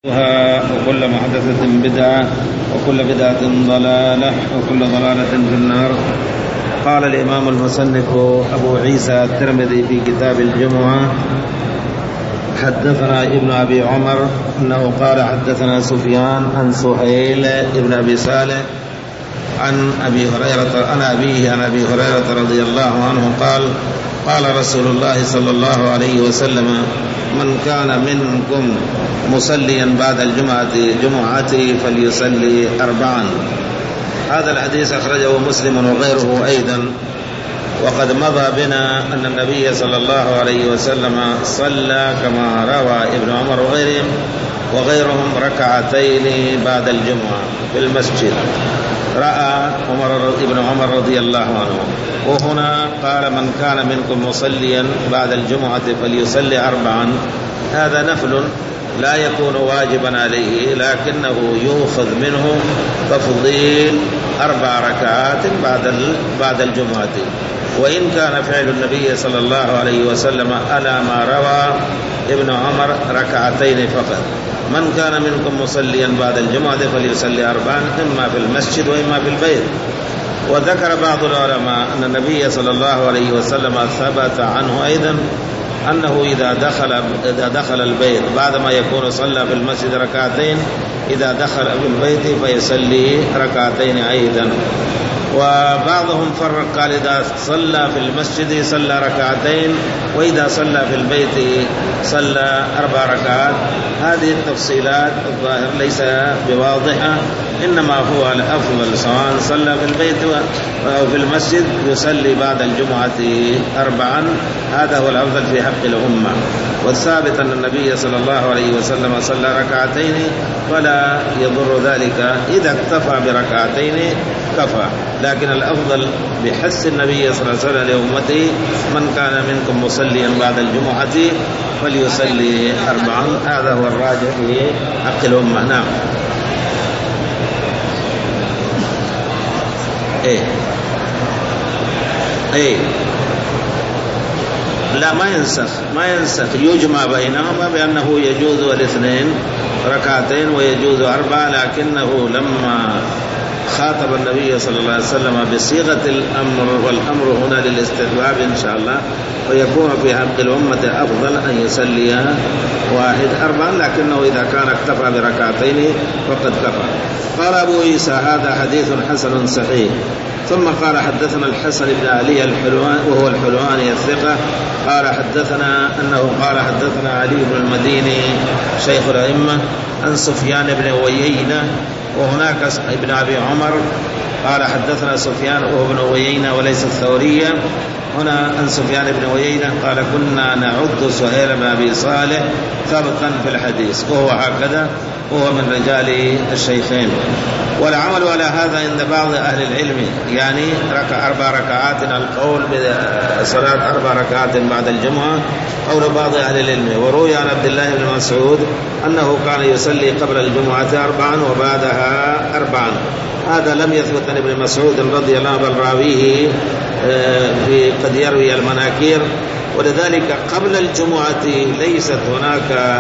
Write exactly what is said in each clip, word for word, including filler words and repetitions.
وكل محدثة بدعة وكل بدعة ضلالة وكل ضلالة في النار. قال الإمام المصنف أبو عيسى الترمذي في كتاب الجمعة: حدثنا ابن أبي عمر أنه قال حدثنا سفيان عن سهيل ابن أبي صالح عن أبي هريرة عن أبيه عن أبي هريرة رضي الله عنه قال: قال رسول الله صلى الله عليه وسلم: من كان منكم مصليا بعد الجمعة جمعته فليصلي أربعا. هذا الحديث أخرجه مسلم وغيره أيضا. وقد مضى بنا أن النبي صلى الله عليه وسلم صلى كما روى ابن عمر وغيرهم وغيرهم ركعتين بعد الجمعة في المسجد. رأى عمر ابن عمر رضي الله عنه. وهنا قال: من كان منكم مصليا بعد الجمعة فليصلي أربعا. هذا نفل لا يكون واجبا عليه، لكنه يؤخذ منه تفضيل أربع ركعات بعد بعد الجمعة. وإن كان فعل النبي صلى الله عليه وسلم على ما روى ابن عمر ركعتين فقط. من كان منكم مصليا بعد الجمعة فليصلي أربعا، إما في المسجد وإما في البيت. وذكر بعض العلماء أن النبي صلى الله عليه وسلم ثبت عنه أيضا أنه إذا دخل إذا دخل البيت بعدما يكون صلى في المسجد ركعتين، إذا دخل في البيت فيصلي ركعتين أيضا. وبعضهم فرق قال: إذا صلى في المسجد صلى ركعتين، وإذا صلى في البيت صلى أربع ركعات. هذه التفصيلات الظاهر ليس بواضحة، إنما هو الأفضل سواء صلى في البيت أو في المسجد يصلي بعد الجمعة أربعا. هذا هو الأفضل في حق الأمة. والثابت أن النبي صلى الله عليه وسلم صلى ركعتين، ولا يضر ذلك إذا اكتفى بركعتين كفى. لكن الأفضل بحث النبي صلى الله عليه وسلم لأمته: من كان منكم مصليا بعد الجمعة فليصلي أربعا. هذا هو الراجح في حق الأمة. نعم. ايه ايه لا ما ينسخ ما ينسخ يجمع بينهما بأنه يجوز الاثنين ركعتين ويجوز أربعة، لكنه لما خاطب النبي صلى الله عليه وسلم بصيغة الأمر، والأمر هنا للاستحباب إن شاء الله، ويكون في حق الأمة أفضل أن يصليها واحد أربعا، لكنه إذا كان اكتفى بركعتين فقد كفى. قال أبو عيسى: هذا حديث حسن صحيح. ثم قال: حدثنا الحسن بن علي الحلوان وهو الحلواني الثقة قال حدثنا أنه قال حدثنا علي بن المديني شيخ الأئمة عن سفيان بن عيينة، وهناك ابن أبي عمر قال حدثنا سفيان وهو ابن عيينة وليس الثورية. هنا عن سفيان بن عيينة قال: كنا نعد سهيل بن أبي صالح ثبتا في الحديث، وهو هكذا، وهو من رجال الشيخين. والعمل على هذا عند بعض أهل العلم، يعني ركع أربع ركعات، القول بصلاة أربع ركعات بعد الجمعة قول بعض أهل العلم. وروي عن عبد الله بن مسعود أنه كان يصلي قبل الجمعة أربعا وبعدها أربعا. هذا لم يثبت عن ابن مسعود رضي الله عنه، بل راويه في قد يروي المناكير. ولذلك قبل الجمعة ليست هناك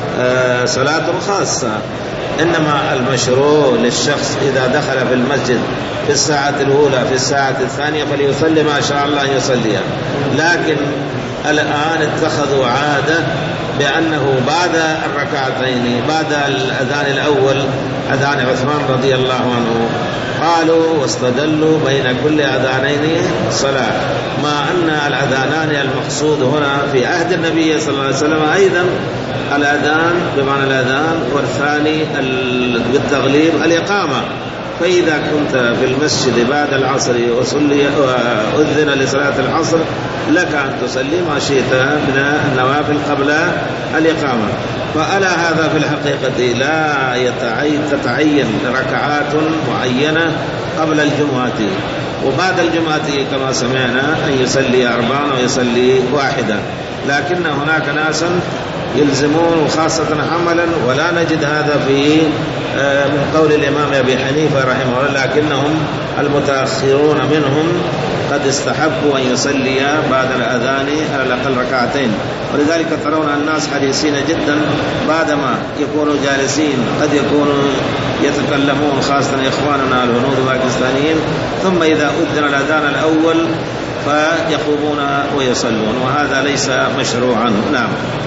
صلاة خاصة، إنما المشروع للشخص إذا دخل في المسجد في الساعة الأولى في الساعة الثانية فليصلي ما شاء الله أن يصليها. لكن الآن اتخذوا عادة بأنه بعد الركعتين بعد الأذان الأول أذان عثمان رضي الله عنه قالوا واستدلوا بين كل أذانين صلاة، مع أن الأذانان المقصود هنا في عهد النبي صلى الله عليه وسلم أيضا الأذان بمعنى الأذان، والثاني بالتغليب الإقامة. فإذا كنت في المسجد بعد العصر وصلي وأذن لصلاة العصر لك أن تصلي ما شئت من النوافل قبل الإقامة. فعلى هذا في الحقيقة لا تتعين ركعات معينة قبل الجمعة، وبعد الجمعة كما سمعنا أن يصلي أربعا ويصلي واحدا. لكن هناك ناسا يلزمون خاصة حملا، ولا نجد هذا في من قول الإمام أبي حنيفة رحمه الله، لكنهم المتأخرون منهم قد استحبوا أن يصلي بعد الأذان على الأقل ركعتين. ولذلك ترون الناس حريصين جدا بعدما يكونوا جالسين قد يكونوا يتكلمون، خاصة إخواننا الهنود الباكستانيين، ثم إذا أذن الأذان الأول فيقومون ويصلون، وهذا ليس مشروعا. نعم.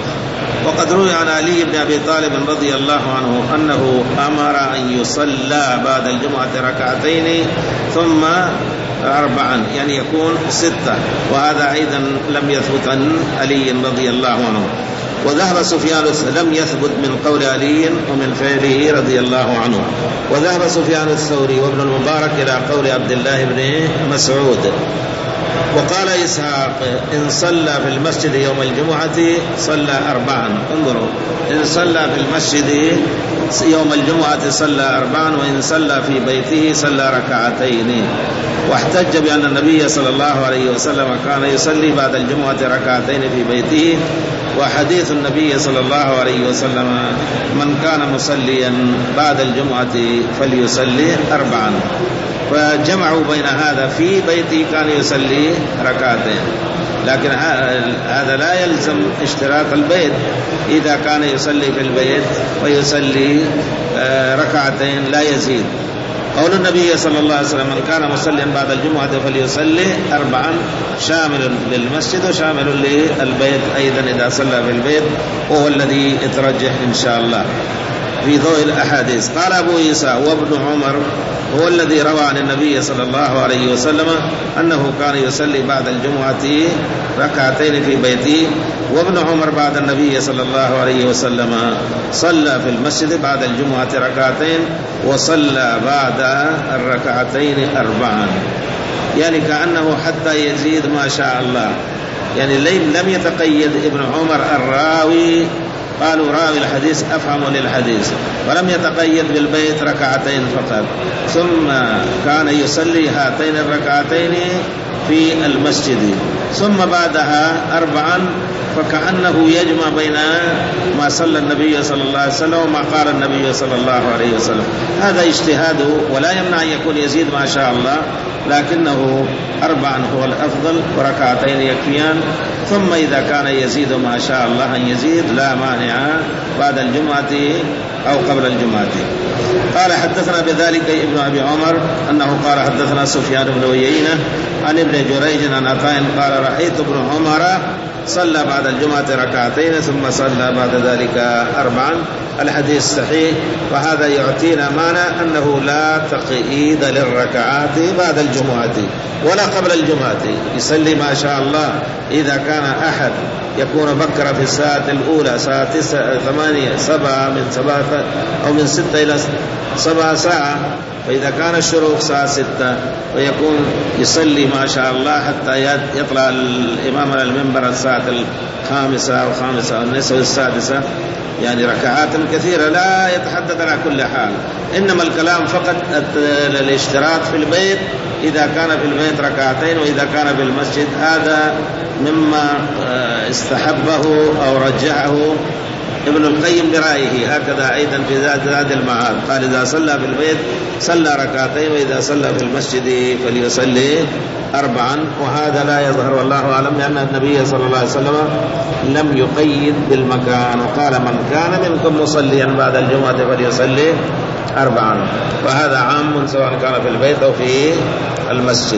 وقد روي عن علي بن أبي طالب رضي الله عنه أنه أمر أن يصلى بعد الجمعة ركعتين ثم أربعا، يعني يكون ستة، وهذا أيضا لم يثبت عن علي رضي الله عنه. وذهب سفيان لم يثبت من قول علي ومن فعله رضي الله عنه. وذهب سفيان الثوري وابن المبارك إلى قول عبد الله بن مسعود. وقال إسحاق إن صلى في المسجد يوم الجمعة صلى أربعا. انظروا، إن صلى في المسجد يوم الجمعة صلى أربعا، وإن صلى في بيته صلى ركعتين. واحتج بأن النبي صلى الله عليه وسلم كان يصلي بعد الجمعة ركعتين في بيته، وحديث النبي صلى الله عليه وسلم من كان مصليا بعد الجمعة فليصلي أربعا، فجمعوا بين هذا في بيته كان يصلي ركعتين. لكن هذا لا يلزم اشتراط البيت، إذا كان يصلي في البيت ويصلي ركعتين لا يزيد. قول النبي صلى الله عليه وسلم من كان مصليا بعد الجمعة فليصلي أربعا شامل للمسجد وشامل للبيت أيضا إذا صلى في البيت، وهو الذي يترجح إن شاء الله في ضوء الأحاديث. قال أبو عيسى وابن عمر هو الذي روى عن النبي صلى الله عليه وسلم أنه كان يصلي بعد الجمعة ركعتين في بيته، وابن عمر بعد النبي صلى الله عليه وسلم صلى في المسجد بعد الجمعة ركعتين وصلى بعد الركعتين أربعا، يعني كأنه حتى يزيد ما شاء الله. يعني لم يتقيد ابن عمر الراوي، قالوا راوي الحديث أفهم للحديث، ولم يتقيد بالبيت ركعتين فقط، ثم كان يصلي هاتين الركعتين في المسجد ثم بعدها أربعا، فكأنه يجمع بين ما صلى النبي صلى الله عليه وسلم وما قال النبي صلى الله عليه وسلم. هذا اجتهاده ولا يمنع أن يكون يزيد ما شاء الله، لكنه أربعا هو الأفضل وركعتين يكفيان، ثم إذا كان يزيد ما شاء الله أن يزيد لا مانع بعد الجمعة أو قبل الجمعة. قال حدثنا بذلك ابن أبي عمر أنه قال حدثنا سفيان بن عيينة عن ابن جريج عن عطاء قال رأيت ابن عمر صلى بعد الجمعة ركعتين ثم صلى بعد ذلك أربعا. الحديث صحيح، وهذا يعطينا معنى أنه لا تقييد للركعات بعد الجمعة ولا قبل الجمعة، يصلي ما شاء الله. إذا كان أحد يكون بكر في الساعة الأولى ساعة تسعة ثمانية سبعة من سبعة أو من ستة إلى سبعة ساعة، فإذا كان الشروق ساعة ستة ويكون يصلي ما شاء الله حتى يطلع الإمام على المنبر الساعة الخامسة أو خامسة أو النصف السادسة، يعني ركعات كثيرة لا يتحدث على كل حال. إنما الكلام فقط الاشتراط في البيت، إذا كان في البيت ركعتين، وإذا كان في المسجد هذا مما استحبه أو رجحه ابن القيم برأيه، هكذا أيضا في زاد المعاد قال إذا صلى في البيت صلى ركعتين، وإذا صلى في المسجد فليصلي أربعا. وهذا لا يظهر والله أعلم، لأن النبي صلى الله عليه وسلم لم يقيد بالمكان، وقال من كان منكم مصليا بعد الجمعة فليصلي أربعا، وهذا عام سواء كان في البيت أو في المسجد.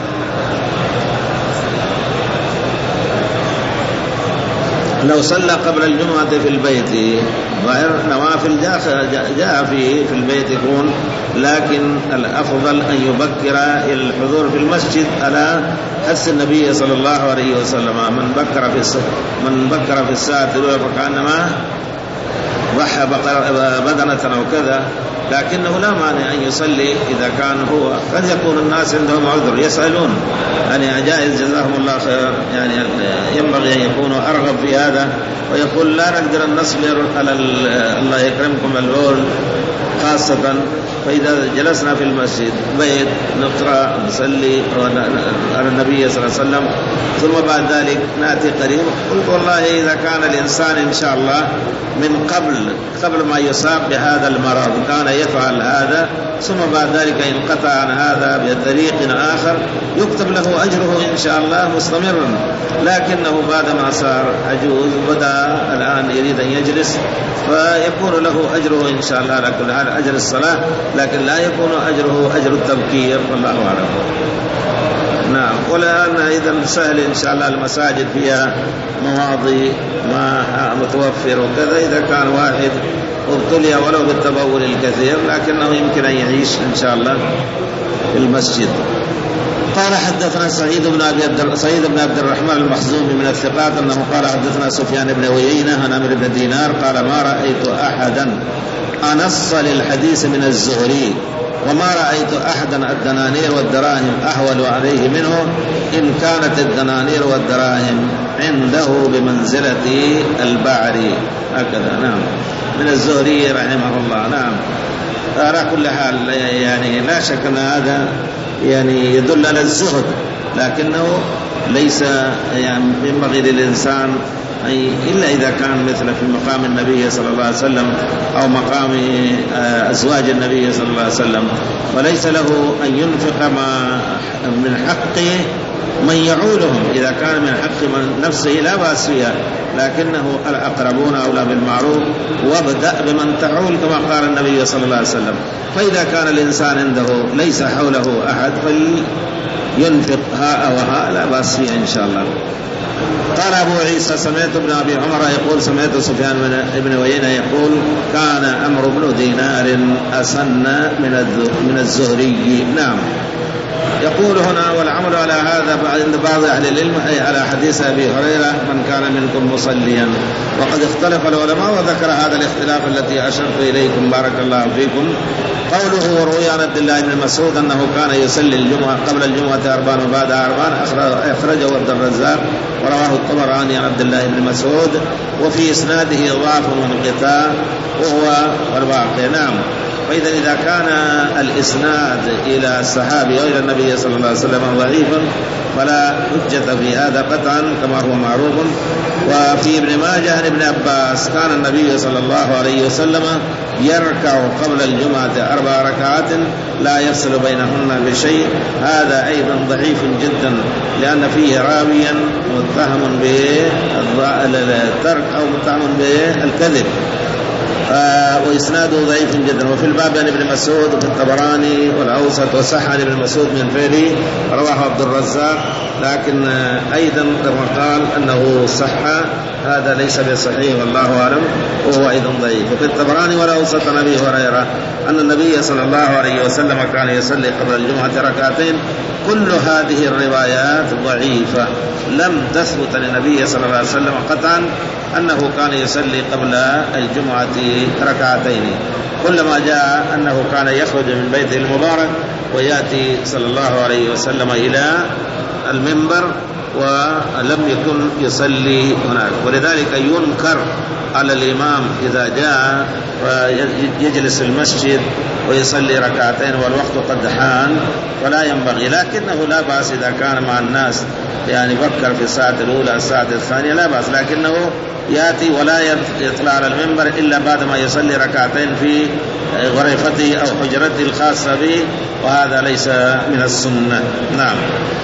لو صلى قبل الجمعة في البيت غير نوافل جاء في في البيت يكون، لكن الأفضل أن يبكر إلى الحضور في المسجد على حث النبي صلى الله عليه وسلم. من بكر في من بكر في الساعة الأولى فكأنما ضحى بدنة أو كذا، لكنه لا مانع أن يصلي إذا كان هو. قد يكون الناس عندهم عذر يسألون، يعني جائز جزاهم الله خير، يعني ينبغي أن يكونوا أرغب في هذا، ويقول لا نقدر أن نصبر على الله يكرمكم البول خاصة. فإذا جلسنا في المسجد بيت نقرأ نصلي على النبي صلى الله عليه وسلم ثم بعد ذلك نأتي قريب، قلت والله إذا كان الإنسان إن شاء الله من قبل قبل ما يصاب بهذا المرض كان يفعل هذا ثم بعد ذلك ينقطع عن هذا بطريق آخر يكتب له أجره إن شاء الله مستمرا، لكنه بعدما صار عجوز وبدأ الآن يريد أن يجلس فيكون له أجره إن شاء الله على كل حال أجر الصلاة، لكن لا يكون أجره أجر التبكير والله أعلم. نعم. والآن إذا سهل إن شاء الله المساجد فيها مواضي ما متوفر وكذا، إذا كان واحد ابتلي ولو بالتبول الكثير لكنه يمكن أن يعيش إن شاء الله في المسجد. قال حدثنا سعيد بن أبي سعيد بن عبد الرحمن المخزومي من الثقات أنه قال حدثنا سفيان بن عيينة عن عمرو بن دينار قال ما رأيت أحدا أنص للحديث من الزهري وما رأيت أحدا الدنانير والدراهم أهول عليه منه إن كانت الدنانير والدراهم عنده بمنزلة البعر. هكذا. نعم. من الزهري رحمه الله. نعم. على كل حال يعني لا شك أن هذا يعني يدل على الزهد، لكنه ليس يعني ينبغي للإنسان أي إلا إذا كان مثل في مقام النبي صلى الله عليه وسلم أو مقام أزواج النبي صلى الله عليه وسلم، وليس له أن ينفق ما من حقه من يعولهم. إذا كان من حق من نفسه لا بأس فيها، لكنه الأقربون أولى بالمعروف وابدأ بمن تعول كما قال النبي صلى الله عليه وسلم. فإذا كان الإنسان عنده ليس حوله أحد فلينفق هاء وهاء لا بأس فيها إن شاء الله. قال أبو عيسى سمعت ابن أبي عمر يقول سمعت سفيان بن عيينة يقول كان عمرو بن دينار أسن من الزهري. نعم. يقول هنا والعمل على هذا عند بعض أهل العلم أي على حديث أبي هريرة من كان منكم مصليا، وقد اختلف العلماء وذكر هذا الاختلاف التي أشرت إليكم بارك الله فيكم. قوله وروي عن عبد الله بن مسعود أنه كان يصلي الجمعة قبل الجمعة أربعا وبعدها أربعا أخرجه عبد الرزاق ورواه الطبراني عن عبد الله بن مسعود وفي إسناده ضعف وانقطاع وهو والباقي. نعم. فإذا إذا كان الإسناد إلى الصحابي غير النبي صلى الله عليه وسلم ضعيفا فلا حجة في هذا قطعا كما هو معروف. وفي ابن ماجه عن ابن عباس كان النبي صلى الله عليه وسلم يركع قبل الجمعة أربع ركعات لا يفصل بينهن بشيء، هذا أيضا ضعيف جدا لأن فيه راويا متهم بالترك أو متهم بالكذب وإسناده ضعيف جدا. وفي الباب عن ابن مسعود وفي الطبراني والأوسط وصح عن ابن مسعود من فعله رواه عبد الرزاق، لكن أيضا كما قال أنه صح هذا ليس بصحيح والله أعلم وهو أيضا ضعيف. وفي الطبراني والأوسط عن أبي هريرة أن النبي صلى الله عليه وسلم كان يصلي قبل الجمعة ركعتين. كل هذه الروايات ضعيفة لم تثبت للنبي صلى الله عليه وسلم قطعا أنه كان يصلي قبل الجمعة ركعتين، كلما جاء أنه كان يخرج من بيته المبارك ويأتي صلى الله عليه وسلم إلى المنبر ولم يكن يصلي هناك. ولذلك ينكر على الإمام إذا جاء ويجلس في المسجد ويصلي ركعتين والوقت قد حان ولا ينبغي، لكنه لا بأس إذا كان مع الناس يعني فكر في الساعة الأولى الساعة الثانية لا بأس، لكنه يأتي ولا يطلع على المنبر إلا بعد ما يصلي ركعتين في غرفته أو حجرته الخاصة به، وهذا ليس من السنة. نعم.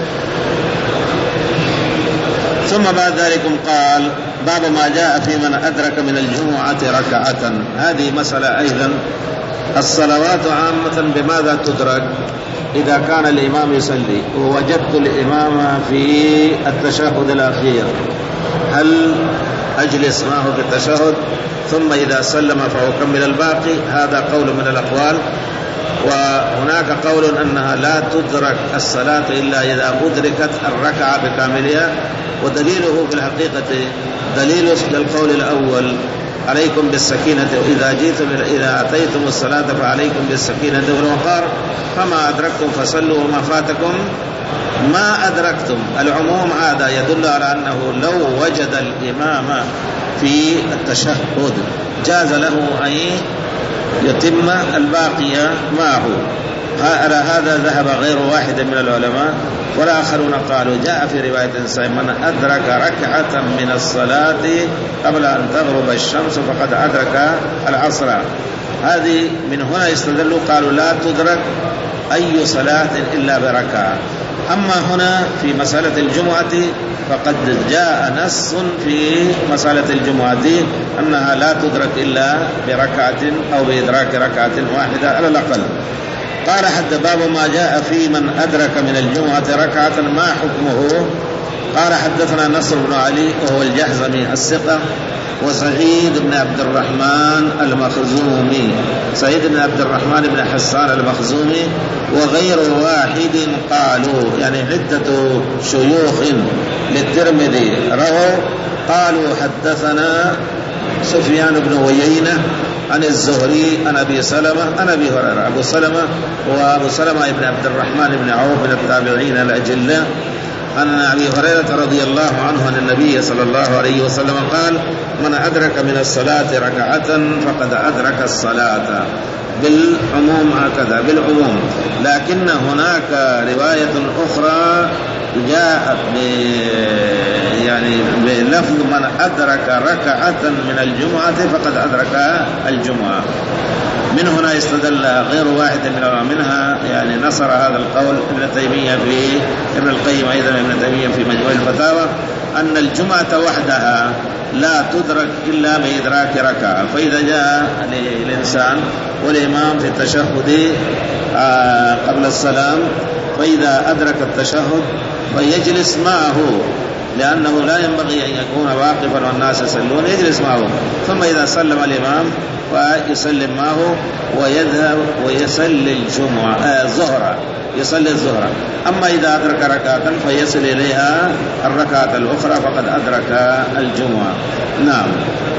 ثم بعد ذلك قال باب ما جاء في من أدرك من الجمعة ركعة. هذه مسألة أيضا. الصلوات عامة بماذا تدرك؟ إذا كان الإمام يصلي ووجدت الإمام في التشهد الأخير هل أجلس معه في التشهد ثم إذا سلم فأكمل الباقي؟ هذا قول من الأقوال. وهناك قول أنها لا تدرك الصلاة إلا إذا أدركت الركعة بكاملها، ودليله في الحقيقة دليل القول الأول عليكم بالسكينة إذا جئتم إذا أتيتم الصلاة فعليكم بالسكينة والوقار فما أدركتم فصلوا وما فاتكم ما أدركتم. العموم هذا يدل على أنه لو وجد الإمام في التشهد جاز له أن يتم الباقي معه. على هذا ذهب غير واحد من العلماء، والآخرون قالوا جاء في رواية صحيحة من أدرك ركعة من الصلاة قبل أن تغرب الشمس فقد أدرك العصر. هذه من هنا استدلوا قالوا لا تدرك أي صلاة إلا بركعة. أما هنا في مسألة الجمعة فقد جاء نص في مسألة الجمعة أنها لا تدرك إلا بركعة أو بإدراك ركعة واحدة على الأقل. قال حتى باب ما جاء في من أدرك من الجمعة ركعة ما حكمه. قال حدثنا نصر بن علي وهو الجحظمي الثقة، وسعيد بن عبد الرحمن المخزومي، سعيد بن عبد الرحمن بن حسان المخزومي، وغير واحد قالوا يعني عدة شيوخ للترمذي رووا قالوا حدثنا سفيان بن عيينة عن الزهري عن أبي سلمة عن أبي هريرة. أبو سلمة وأبو سلمة بن عبد الرحمن بن عوف من التابعين الأجلاء عن أبي هريرة رضي الله عنه عن النبي صلى الله عليه وسلم قال من أدرك من الصلاة ركعة فقد أدرك الصلاة، بالعموم هكذا بالعموم. لكن هناك رواية أخرى جاءت يعني بلفظ من أدرك ركعة من الجمعة فقد أدرك الجمعة. من هنا استدل غير واحد من العلماء، منها يعني نصر هذا القول ابن تيمية في ابن القيم أيضا ابن تيمية في مجموع الفتاوى أن الجمعة وحدها لا تدرك إلا بإدراك ركعة. فإذا جاء الإنسان والإمام في التشهد قبل السلام فإذا أدرك التشهد فيجلس معه، لأنه لا ينبغي أن يكون واقفا والناس يصلون، يجلس معه. ثم إذا سلم الإمام فيسلم معه ويذهب ويصلي الجمعة الظهر يصلي الظهر. أما إذا أدرك ركعة فيصل إليها الركعة الأخرى فقد أدرك الجمعة. نعم.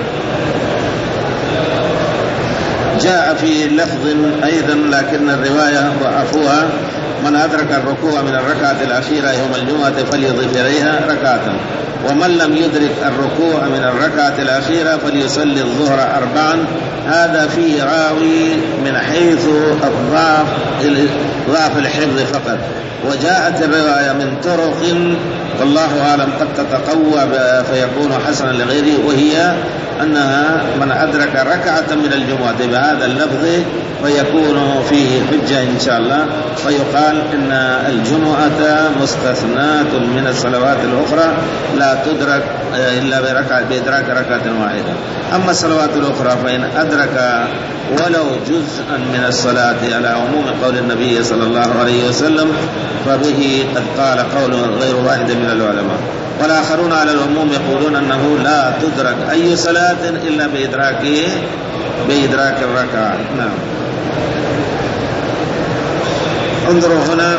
جاء في لفظ أيضا لكن الرواية ضعفوها من أدرك الركوع من الركعة الأخيرة يوم الجمعة فليضيف إليها ركعة، ومن لم يدرك الركوع من الركعة الأخيرة فليصلي الظهر أربعا. هذا فيه راوي من حيث الضعف ضعف الحفظ فقط، وجاءت الرواية من طرق والله أعلم قد تتقوى فيكون حسنا لغيره، وهي أنها من أدرك ركعة من الجمعة بهذا اللفظ فيكون فيه حجة إن شاء الله، فيقال إن الجمعة مستثناة من الصلوات الأخرى لا تدرك إلا بركعة بإدراك ركعة واحدة. أما الصلوات الأخرى فإن أدرك ولو جزءا من الصلاة على عموم قول النبي صلى الله عليه وسلم فبه قد قال قول غير واحد من العلماء. والآخرون على العموم يقولون أنه لا تدرك أي صلاة إلا بإدراك بإدراك الركعة. نعم. انظروا هنا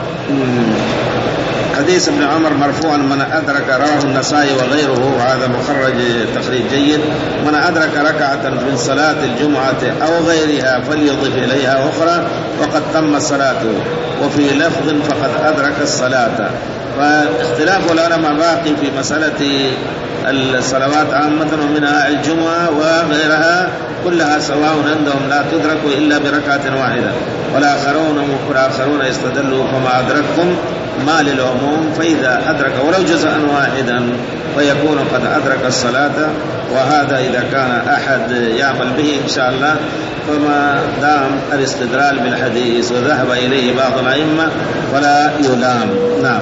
حديث ابن عمر مرفوعا من أدرك، رواه النسائي وغيره وهذا مخرج تخريج جيد، من أدرك ركعة من صلاة الجمعة أو غيرها فليضيف إليها أخرى وقد تم صلاته، وفي لفظ فقد أدرك الصلاة. فاختلاف العلماء باقي في مسألة الصلوات عامة ومنها الجمعة وغيرها كلها سواء عندهم لا تدرك إلا بركعة واحدة. والآخرون والآخرون يستدلوا فما أدركتم ما للعموم، فإذا أدرك ولو جزءا واحدا فيكون قد أدرك الصلاة. وهذا إذا كان أحد يعمل به إن شاء الله، فما دام الاستدلال بالحديث وذهب إليه بعض الأئمة فلا يلام. نعم.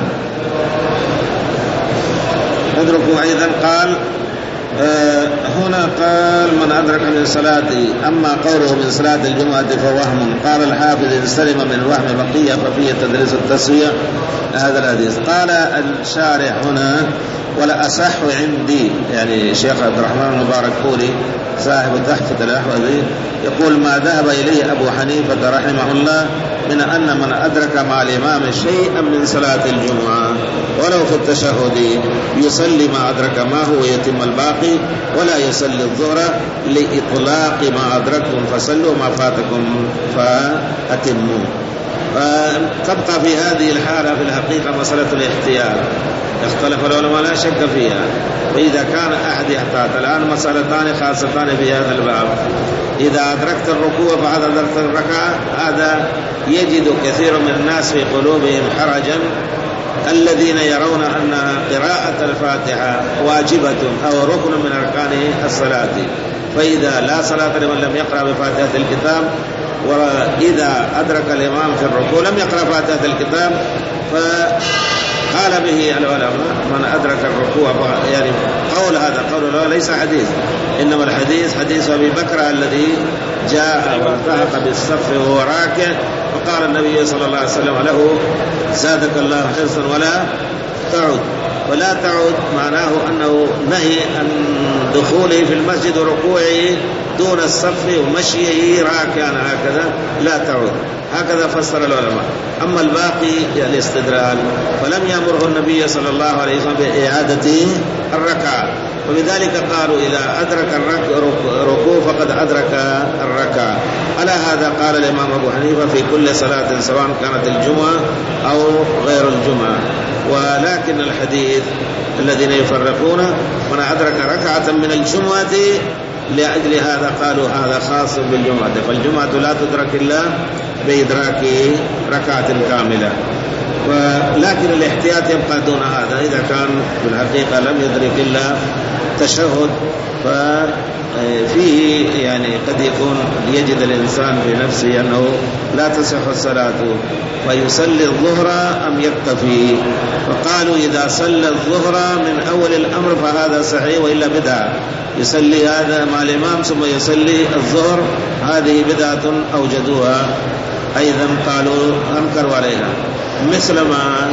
ادركوا أيضا قال آه هنا قال من أدرك من صلاته، أما قوله من صلاة الجمعة فوهم. قال الحافظ إن سلم من الوهم بقية ففيه تدريس التسوية هذا الحديث. قال الشارح هنا ولا أصح عندي، يعني شيخ عبد الرحمن المبارك فوري صاحب تحفة الأحوذي يقول ما ذهب إليه أبو حنيفة رحمه الله من أن من أدرك مع الإمام شيئا من صلاة الجمعة ولو في التشهد يصلي ما أدرك ما هو ويتم الباقي، ولا يصلي الظهر لإطلاق ما أدركتم فصلوا ما فاتكم فأتموا. تبقى في هذه الحالة في الحقيقة مسألة الاحتياط، اختلف العلماء لا شك فيها. وإذا كان أحد يحتاط، الآن مسألتان خاصتان في هذا الباب، إذا أدركت الركوع بعد أدركت الركعة، هذا يجد كثير من الناس في قلوبهم حرجا، الذين يرون أن قراءة الفاتحة واجبة أو ركن من أركان الصلاة، فإذا لا صلاة لمن لم يقرأ بفاتحة الكتاب، وإذا أدرك الإمام في الركوع لم يقرأ فاتحة الكتاب، فقال به العلماء من أدرك الركوع، يعني قول هذا قول الله ليس حديث، إنما الحديث حديث أبي بكر الذي جاء والتحق بالصف وهو راكع، وقال النبي صلى الله عليه وسلم له زادك الله حرصا ولا تعد. ولا تعد معناه أنه نهي عن دخوله في المسجد وركوعه دون الصف ومشيه راكعا هكذا، لا تعود، هكذا فسر العلماء. أما الباقي الاستدلال فلم يأمره النبي صلى الله عليه وسلم بإعادة الركعة، وبذلك قالوا إذا أدرك الركوع فقد أدرك الركعة. على هذا قال الإمام أبو حنيفة في كل صلاة سواء كانت الجمعة أو غير الجمعة. ولكن الحديث الذين يفرقون من أدرك ركعة من الجمعة، لأجل هذا قالوا هذا خاص بالجمعة، فالجمعة لا تدرك إلا بإدراك ركعة كاملة. ولكن الاحتياط يبقى دون هذا، إذا كان في الحقيقة لم يدرك إلا تشهد، ففيه يعني قد يكون يجد الإنسان في نفسه أنه لا تصح الصلاة فيصلي الظهر أم يكتفي، فقالوا إذا صلى الظهر من أول الأمر فهذا صحيح، وإلا بدعة، يصلي هذا مع الإمام ثم يصلي الظهر، هذه بدعة أوجدوها أيضا، قالوا أنكروا عليها. مثل ما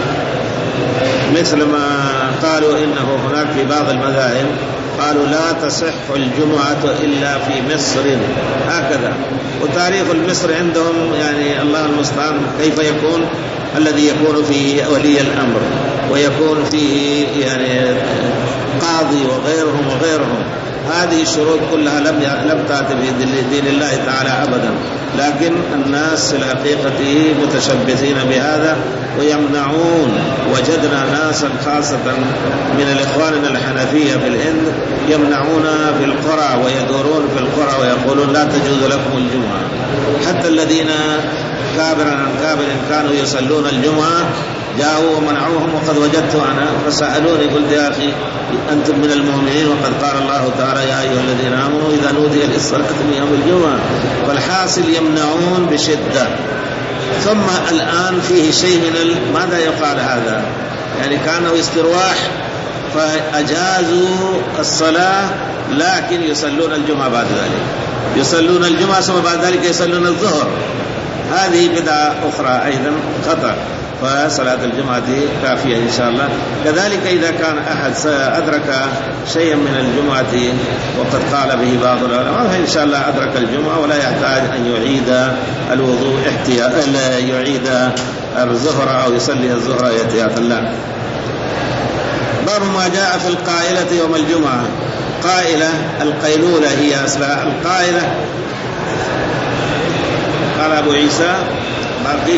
مثل ما قالوا إنه هناك في بعض المذاهب قالوا لا تصح الجمعة إلا في مصر هكذا، وتاريخ المصر عندهم يعني الله المستعان كيف يكون، الذي يكون فيه ولي الأمر ويكون فيه يعني قاضي وغيرهم وغيرهم، هذه الشروط كلها لم لم تأتي في دين الله تعالى أبدا، لكن الناس الحقيقة متشبثين بهذا ويمنعون. وجدنا ناسا خاصة من الإخوان الحنفية في الهند يمنعون في القرى ويدورون في القرى ويقولون لا تجوز لكم الجمعة، حتى الذين كابرا عن كابر كانوا يصلون الجمعة جاءوا ومنعوهم. وقد وجدت أنا فسألوني قلت يا أخي أنتم من المؤمنين وقد قال الله تعالى يا أيها الذين آمنوا إذا نودي للصلاة من يوم الجمعة، فالحاصل يمنعون بشدة. ثم الآن فيه شيء من ماذا يقال هذا، يعني كانوا استرواح، فأجازوا الصلاة لكن يصلون الجمعة بعد ذلك، يصلون الجمعة ثم بعد ذلك يصلون الظهر، هذه بدعة أخرى أيضا خطأ، فصلاة الجمعة كافية إن شاء الله. كذلك إذا كان أحد سأدرك شيئا من الجمعة وقد قال به بعض العلماء فإن شاء الله أدرك الجمعة ولا يحتاج أن يعيد الوضوء احتياطا، لا يعيد الظهر أو يصلي الظهر احتياطا لا. باب ما جاء في القائلة يوم الجمعة. قائلة القيلولة هي أصلها القائلة. قال أبو عيسى باقي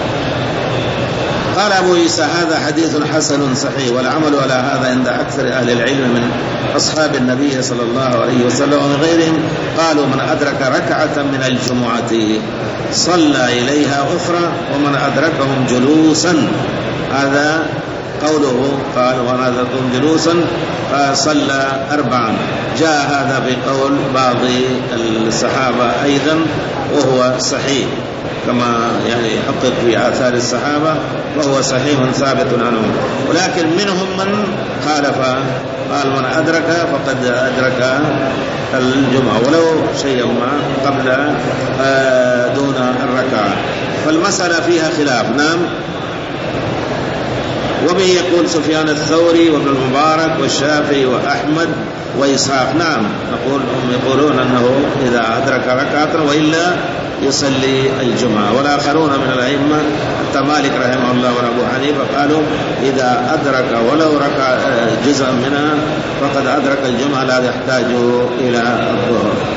قال أبو عيسى هذا حديث حسن صحيح، والعمل على هذا عند أكثر أهل العلم من أصحاب النبي صلى الله عليه وسلم وغيرهم. قالوا من أدرك ركعة من الجمعة صلى إليها أخرى، ومن أدركهم جلوسا، هذا قوله قال ومن أدركهم جلوسا فصلى أربعا. جاء هذا بقول بعض الصحابة أيضا وهو صحيح كما يعني حقق في آثار الصحابة، وهو صحيح ثابت عنهم. ولكن منهم من خالف قال من أدرك فقد أدرك الجمعة ولو شيئا ما قبل دون الركعة، فالمسألة فيها خلاف. نعم. وبه يقول سفيان الثوري وابن المبارك والشافعي وأحمد وإسحاق. نعم، نقول هم يقولون أنه إذا أدرك ركعة وإلا يصلي الجمعة. والآخرون من الأئمة حتى مالك رحمه الله وأبو حنيفة قالوا إذا أدرك ولو ركع جزءا منها فقد أدرك الجمعة لا يحتاج إلى الظهر.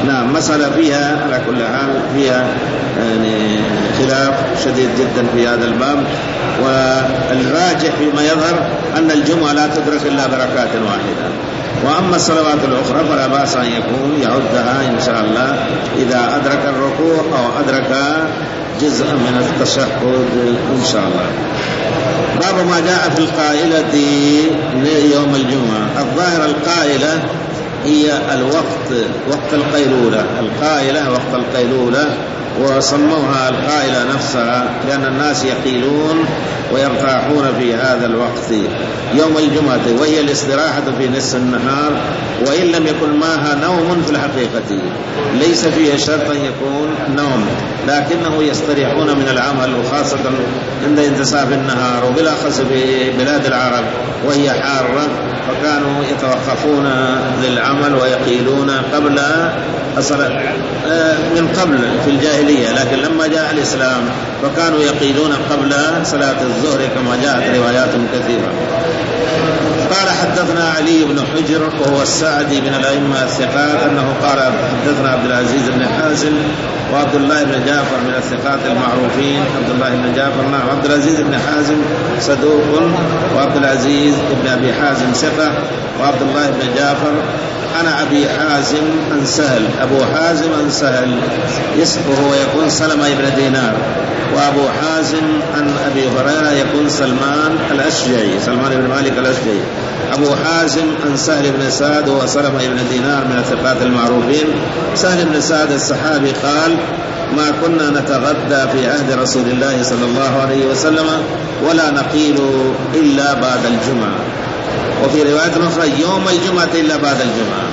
نعم مسألة فيها على كل حال فيها يعني خلاف شديد جدا في هذا الباب، والراجح فيما يظهر أن الجمعة لا تدرك إلا بركعة واحدة. وأما الصلوات الأخرى فلا بأس أن يكون يعدها إن شاء الله إذا أدرك الركوع أو أدرك جزء من التشهد إن شاء الله. باب ما جاء في القائلة يوم الجمعة. الظاهر القائلة هي الوقت، وقت القيلولة، القائلة وقت القيلولة، وسموها القائلة نفسها لأن الناس يقيلون ويرتاحون في هذا الوقت يوم الجمعة، وهي الاستراحة في نصف النهار، وإن لم يكن معها نوم في الحقيقة ليس فيه شرط أن يكون نوم، لكنه يستريحون من العمل، وخاصة عند انتصاف النهار، وبالأخص في بلاد العرب وهي حارة فكانوا يتوقفون للعمل ويقيلون قبل الصلاة من قبل في الجاهلية، لكن لما جاء الإسلام فكانوا يقيلون قبل صلاة الظهر كما جاءت روايات كثيرة. قال حدثنا علي بن حجر وهو السعدي من الأئمة الثقات أنه قال حدثنا عبد العزيز بن حازم وعبد الله بن جعفر من الثقات المعروفين. عبد الله بن جعفر نعم، عبد العزيز بن حازم صدوق، وعبد العزيز بن أبي حازم ثقة، وعبد الله بن جعفر أنا أبي حازم عن سهل، أبو حازم عن سهل اسمه ويكون سلمة بن دينار، وأبو حازم عن أبي هريرة يكون سلمان الأشجعي، سلمان بن مالك الأشجعي. أبو حازم عن سهل بن سعد وسلمة بن دينار من الثقات المعروفين. سهل بن سعد الصحابي قال ما كنا نتغدى في عهد رسول الله صلى الله عليه وسلم ولا نقيل إلا بعد الجمعة، وفي رواية أخرى يوم الجمعة إلا بعد الجمعة.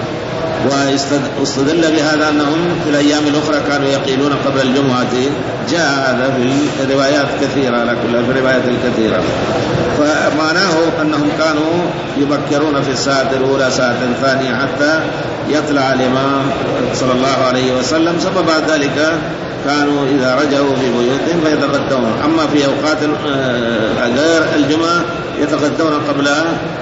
واستدل بهذا أنهم في الأيام الأخرى كانوا يقيلون قبل الجمعة، جاء هذا في الروايات كثيرة على كل في الروايات الكثيرة. فمعناه أنهم كانوا يبكرون في الساعة الأولى ساعة ثانية حتى يطلع الإمام صلى الله عليه وسلم، ثم بعد ذلك كانوا إذا رجعوا في بيوتهم فيتغدون. أما في أوقات غير الجمعة يتغدون قبلها.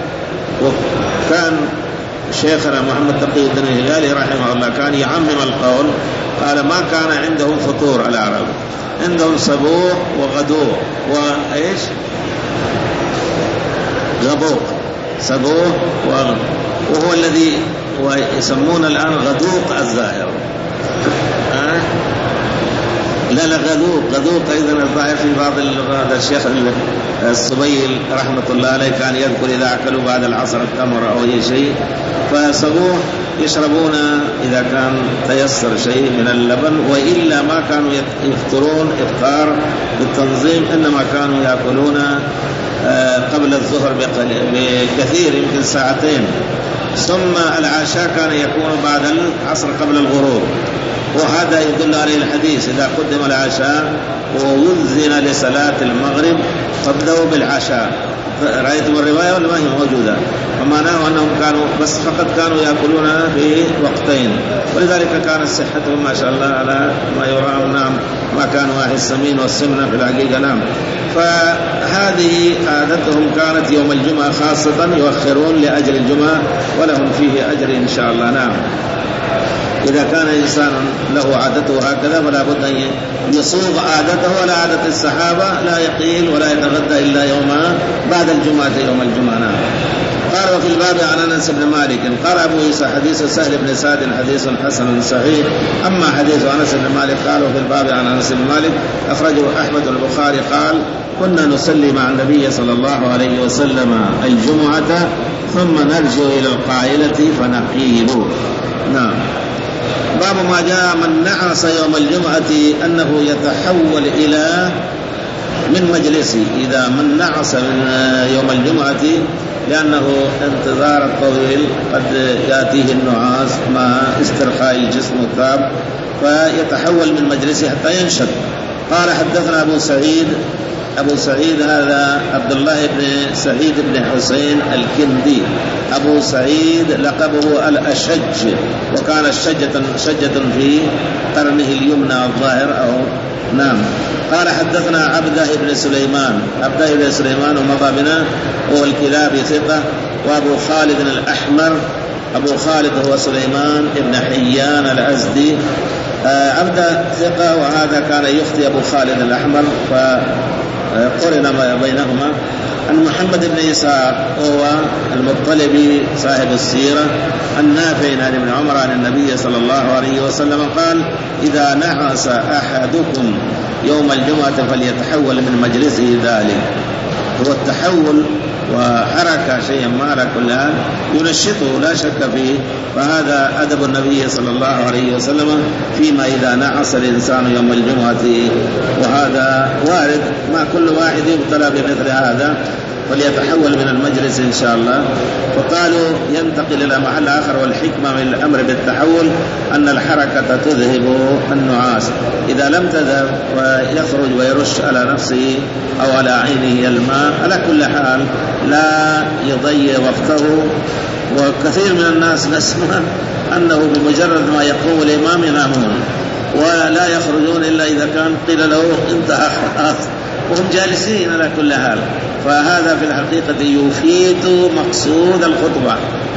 وكان شيخنا محمد تقي الدين الهلالي رحمه الله كان يعمم القول، قال ما كان عندهم فطور العرب، عندهم صبوح وغدوء وإيش غبوق، صبوح وغدوء، وهو الذي يسمون الآن غدوق الظاهر. أه؟ لا لا غدوق غدوق أيضا الظاهر في بعض هذا الشيخ السبيل رحمة الله عليه كان يذكر إذا أكلوا بعد العصر التمر أو أي شيء. فصبوح يشربون إذا كان تيسر شيء من اللبن، وإلا ما كانوا يفطرون إفطار بالتنظيم، إنما كانوا يأكلون قبل الظهر بكثير يمكن ساعتين. ثم العشاء كان يكون بعد العصر قبل الغروب، وهذا يدل عليه الحديث إذا قدم العشاء ووزن لصلاة المغرب فابدأوا بالعشاء. رأيتم الرواية ولا ما هي موجودة؟ ومعناه أنهم كانوا بس فقط كانوا يأكلون في وقتين، ولذلك كانت صحتهم ما شاء الله على ما يرام. نعم ما كانوا أهل السمين والسمنة في الحقيقة. نعم فهذه عادتهم كانت يوم الجمعة خاصة، يؤخرون لأجل الجمعة ولهم فيه أجر إن شاء الله. نعم إذا كان إنسان له عادته هكذا فلا بد أن يصوغ عادته ولا عادة الصحابة، لا يقيل ولا يتغدى إلا يوم بعد الجمعة يوم الجمعة. نعم. قال وفي الباب عن أنس بن مالك قال أبو عيسى حديث سهل بن سعد حديث حسن صحيح. أما حديث أنس بن مالك قالوا في الباب عن أنس بن مالك أخرجه أحمد البخاري قال كنا نصلي مع النبي صلى الله عليه وسلم الجمعة ثم نرجع إلى القائلة فنقيل. نعم. باب ما جاء من نعس يوم الجمعة أنه يتحول إلى من مجلسه، إذا من نعس من يوم الجمعة لأنه انتظار الطويل قد يأتيه النعاس مع استرخاء الجسم والتعب فيتحول من مجلسه حتى ينشط. قال حدثنا أبو سعيد أبو سعيد هذا عبد الله بن سعيد بن حسين الكندي، أبو سعيد لقبه الأشج، وكان شجة شجة في قرنه اليمنى الظاهر أو نعم. قال حدثنا عبده بن سليمان عبده بن سليمان ومضى بنا هو الكلابي ثقة، وأبو خالد الأحمر أبو خالد هو سليمان بن حيان الأزدي عبد ثقة، وهذا كان يخطي أبو خالد الأحمر فقرن بينهما. عن محمد بن إسحاق هو المطلبي صاحب السيرة النافع عن ابن عمر عن النبي صلى الله عليه وسلم قال: إذا نعس أحدكم يوم الجمعة فليتحول من مجلسه ذلك. هو التحول وحركة شيئا ما على كل حال ينشطه لا شك فيه، فهذا أدب النبي صلى الله عليه وسلم فيما إذا نعس الإنسان يوم الجمعة، وهذا وارد. ما كل واحد يبتلى بمثل هذا، فليتحول من المجلس إن شاء الله. فقالوا ينتقل إلى محل آخر، والحكمة من الأمر بالتحول أن الحركة تذهب النعاس. إذا لم تذهب ويخرج ويرش على نفسه أو على عينه الماء، على كل حال لا يضيع وقته. وكثير من الناس نسمع أنه بمجرد ما يقوم الإمام ينامون ولا يخرجون إلا إذا كان قيل له انتهى وهم جالسين على كل حال. فهذا في الحقيقة يفيد مقصود الخطبة.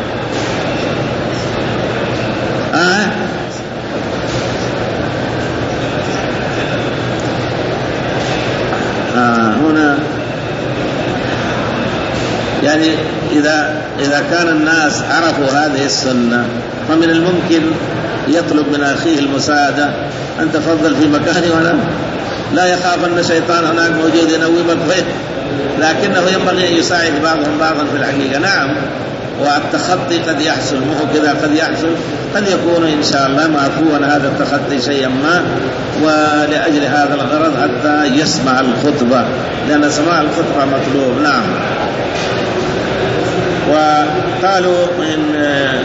آه. آه هنا يعني إذا إذا كان الناس عرفوا هذه السنة فمن الممكن يطلب من أخيه المساعدة أن تفضل في مكاني وأنا لا يخاف أن شيطان هناك موجود ينومك فيه، لكنه ينبغي أن يساعد بعضهم بعضا في الحقيقة. نعم، والتخطي قد يحصل، مو كذا قد يحصل، قد يكون إن شاء الله معفوا هذا التخطي شيئا ما، ولأجل هذا الغرض حتى يسمع الخطبة، لأن سماع الخطبة مطلوب. نعم. وقالوا إن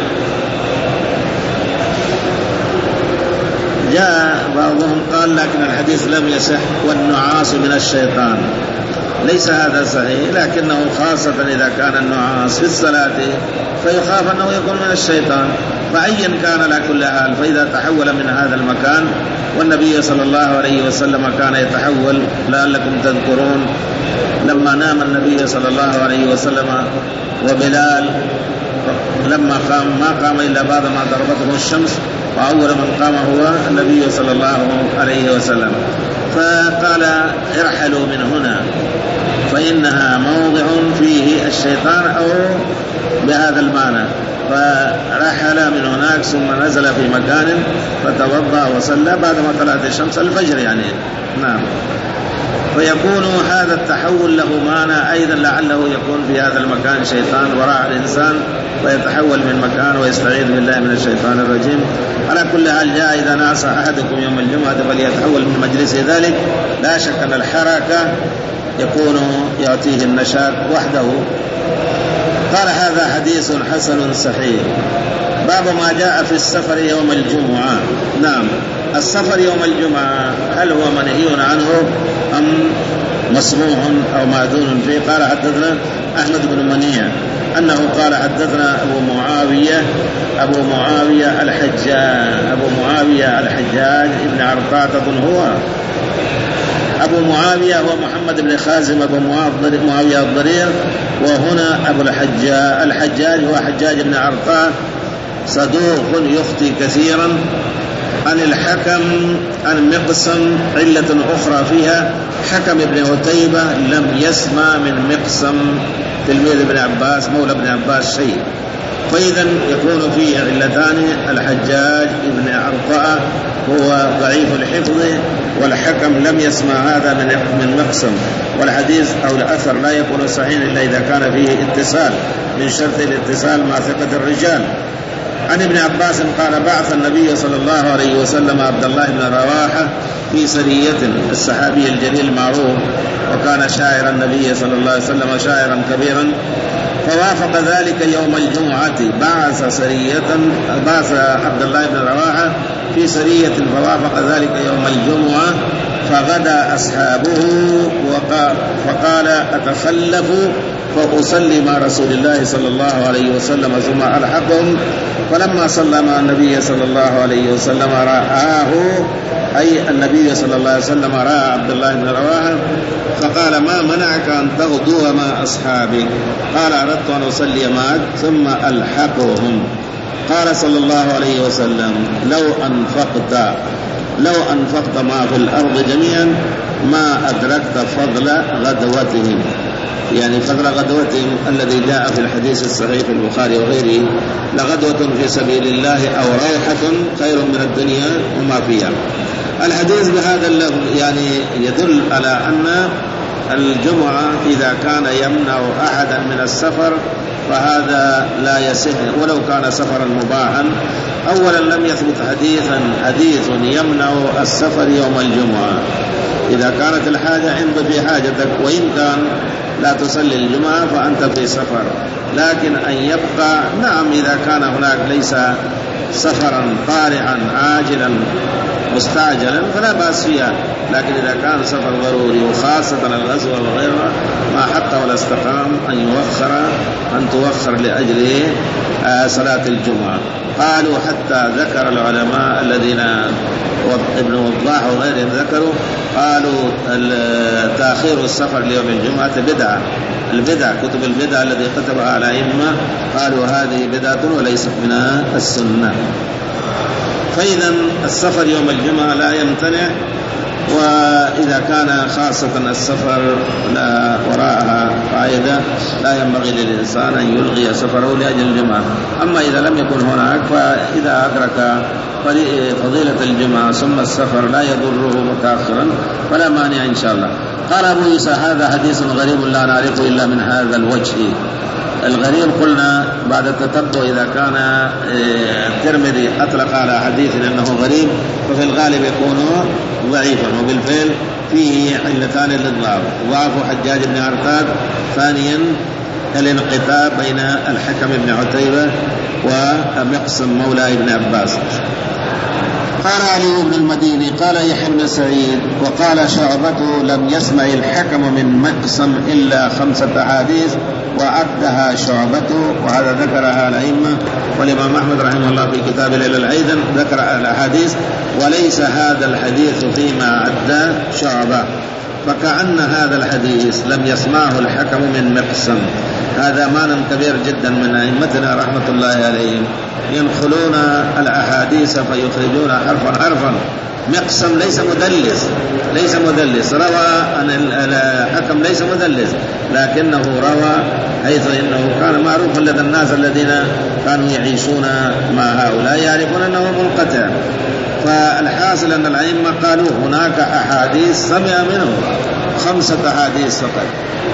جاء بعضهم قال لكن الحديث لم يصح والنعاس من الشيطان. ليس هذا صحيح، لكنه خاصة إذا كان النعاس في الصلاة فيخاف أنه يكون من الشيطان، فأيا كان على كل حال. فإذا تحول من هذا المكان، والنبي صلى الله عليه وسلم كان يتحول، لعلكم تذكرون لما نام النبي صلى الله عليه وسلم وبلال لما قام ما قام إلا بعد ما ضربته الشمس، وأول من قام هو النبي صلى الله عليه وسلم، فقال ارحلوا من هنا فإنها موضع فيه الشيطان، أو بهذا المعنى. فرحل من هناك ثم نزل في مكان فتوضأ وصلى بعد ما طلعت الشمس الفجر يعني. نعم. فيكون هذا التحول له معنى أيضا، لعله يكون في هذا المكان شيطان وراء الإنسان ويتحول من مكان ويستعيذ بالله من الشيطان الرجيم. على كل حال جاء إذا نعس أحدكم يوم الجمعة فليتحول من مجلس ذلك. لا شك أن الحركة يكون يعطيه النشاط وحده. قال هذا حديث حسن صحيح. باب ما جاء في السفر يوم الجمعة. نعم، السفر يوم الجمعة هل هو منهي عنه أم مسموح أو مأذون فيه؟ قال حدثنا أحمد بن منيع أنه قال حدثنا أبو معاوية أبو معاوية الحجاج أبو معاوية الحجاج ابن عرقاطة هو أبو معاوية هو محمد بن خازم أبو معاوية الضرير، وهنا أبو الحجاج الحجاج هو حجاج بن عرقاط صدوق يخطي كثيرا. عن الحكم عن مقسم علة أخرى فيها، حكم ابن عتيبة لم يسمع من مقسم تلميذ ابن عباس مولى ابن عباس شيء، فإذا يكون فيه علتان. الحجاج ابن عرقاء هو ضعيف الحفظ، والحكم لم يسمع هذا من من مقسم، والحديث أو الأثر لا يكون صحيح إلا إذا كان فيه اتصال، من شرط الاتصال مع ثقة الرجال. عن ابن عباس قال بعث النبي صلى الله عليه وسلم عبد الله بن رواحة في سرية، الصحابي الجليل المعروف، وكان شاعر النبي صلى الله عليه وسلم شاعرا كبيرا، فوافق ذلك يوم الجمعة. بعث سرية بعث عبد الله بن رواحة في سرية فوافق ذلك يوم الجمعة، فغدا أصحابه وقال أتخلف فأصلي مع رسول الله صلى الله عليه وسلم ثم ألحقهم. فلما صلى مع النبي صلى الله عليه وسلم رآه، أي النبي صلى الله عليه وسلم رأى عبد الله بن رواحة فقال: ما منعك أن تغدو مع أصحابك؟ قال: أردت أن أصلي معك ثم ألحقهم. قال صلى الله عليه وسلم: لو أنفقت لو أنفقت ما في الأرض جميعا ما أدركت فضل غدوتهم، يعني فضل غدوتهم الذي جاء في الحديث الصحيح في البخاري وغيره: لغدوة في سبيل الله أو روحة خير من الدنيا وما فيها. الحديث بهذا اللفظ يعني يدل على أن الجمعة إذا كان يمنع أحدا من السفر فهذا لا يصح ولو كان سفرا مباحا. أولا لم يثبت حديثا حديث يمنع السفر يوم الجمعة. إذا كانت الحاجة عند في حاجتك وإن كان لا تصلي الجمعة فأنت في سفر، لكن أن يبقى نعم إذا كان هناك ليس سفرا طارئا عاجلا مستعجلا فلا بأس فيها، لكن إذا كان سفر ضروري وخاصة الغزو وغيرها ما حق ولا استقام أن يوخر أن توخر لأجل صلاة الجمعة. قالوا حتى ذكر العلماء الذين ابن وضاح وغيرهم ذكروا قالوا تأخير السفر ليوم الجمعة بدعة. البدع كتب البدع الذي كتبها الأئمة قالوا هذه بدعة وليست من السنة. فإذا السفر يوم الجمعة لا يمتنع، وإذا كان خاصة السفر لا وراءها فائدة لا ينبغي للإنسان أن يلغي سفره لأجل الجمعة. أما إذا لم يكن هناك فإذا أدرك فضيلة الجمعة ثم السفر لا يضره متأخرا فلا مانع إن شاء الله. قال أبو عيسى: هذا حديث غريب لا نعرفه إلا من هذا الوجه. الغريب قلنا بعد التتبع إذا كان الترمذي أطلق على حديث لأنه غريب ففي الغالب يكون ضعيفا، وبالفعل فيه علتان للضعف: ضعف حجاج بن عرفات، ثانيا الانقطاع بين الحكم بن عتيبة ومقسم مولى ابن عباس. قال علي بن المديني قال يحيى بن سعيد وقال شعبة لم يسمع الحكم من مقسم إلا خمسة أحاديث وعدها شعبة، وهذا ذكرها الأئمة، والإمام أحمد رحمه الله في كتاب العلل أيضا ذكر الأحاديث، وليس هذا الحديث فيما عد شعبة، فكأن هذا الحديث لم يسمعه الحكم من مقسم. هذا معنى كبير جدا من أئمتنا رحمة الله عليهم، ينقلون الأحاديث فيخرجون حرفا حرفا. مقسم ليس مدلس ليس مدلس روى أن الحكم ليس مدلس، لكنه روى حيث إنه كان معروفا لدى الناس الذين كانوا يعيشون مع هؤلاء يعرفون أنه منقطع. فالحاصل أن الأئمة قالوا هناك أحاديث سمع منه خمسة أحاديث فقط،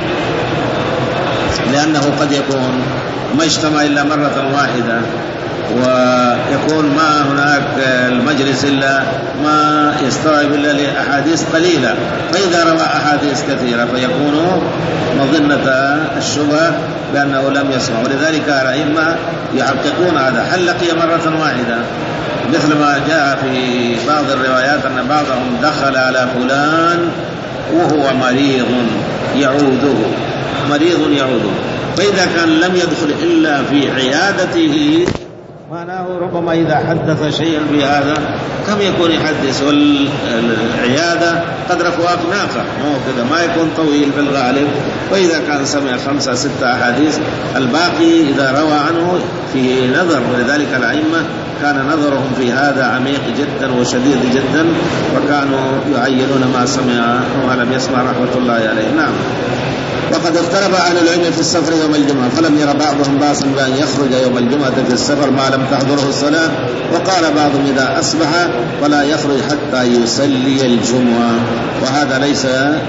لأنه قد يكون ما اجتمع إلا مرة واحدة، ويكون ما هناك المجلس إلا ما يستوعب إلا لأحاديث قليلة، فإذا روى أحاديث كثيرة فيكون مظنة الشبهة بأنه لم يسمع. ولذلك الأئمة يحققون هذا، هل لقي مرة واحدة، مثل ما جاء في بعض الروايات أن بعضهم دخل على فلان وهو مريض يعوده مريض يعوده فإذا كان لم يدخل إلا في عيادته معناه ربما إذا حدث شيئا بهذا كم يكون يحدث، والعيادة قدر فواق ناقة مو كذا، ما يكون طويل في الغالب. وإذا كان سمع خمسة ستة أحاديث الباقي إذا روى عنه في نظر، ولذلك الأئمة كان نظرهم في هذا عميق جدا وشديد جدا، وكانوا يعينون ما سمع وما لم يسمع رحمة الله عليه. نعم. وقد اختلف أهل العلم في السفر يوم الجمعة، فلم يرى بعضهم بأسا بأن يخرج يوم الجمعة في السفر ما لم تحضره الصلاة، وقال بعضهم إذا أصبح فلا يخرج حتى يصلي الجمعة، وهذا ليس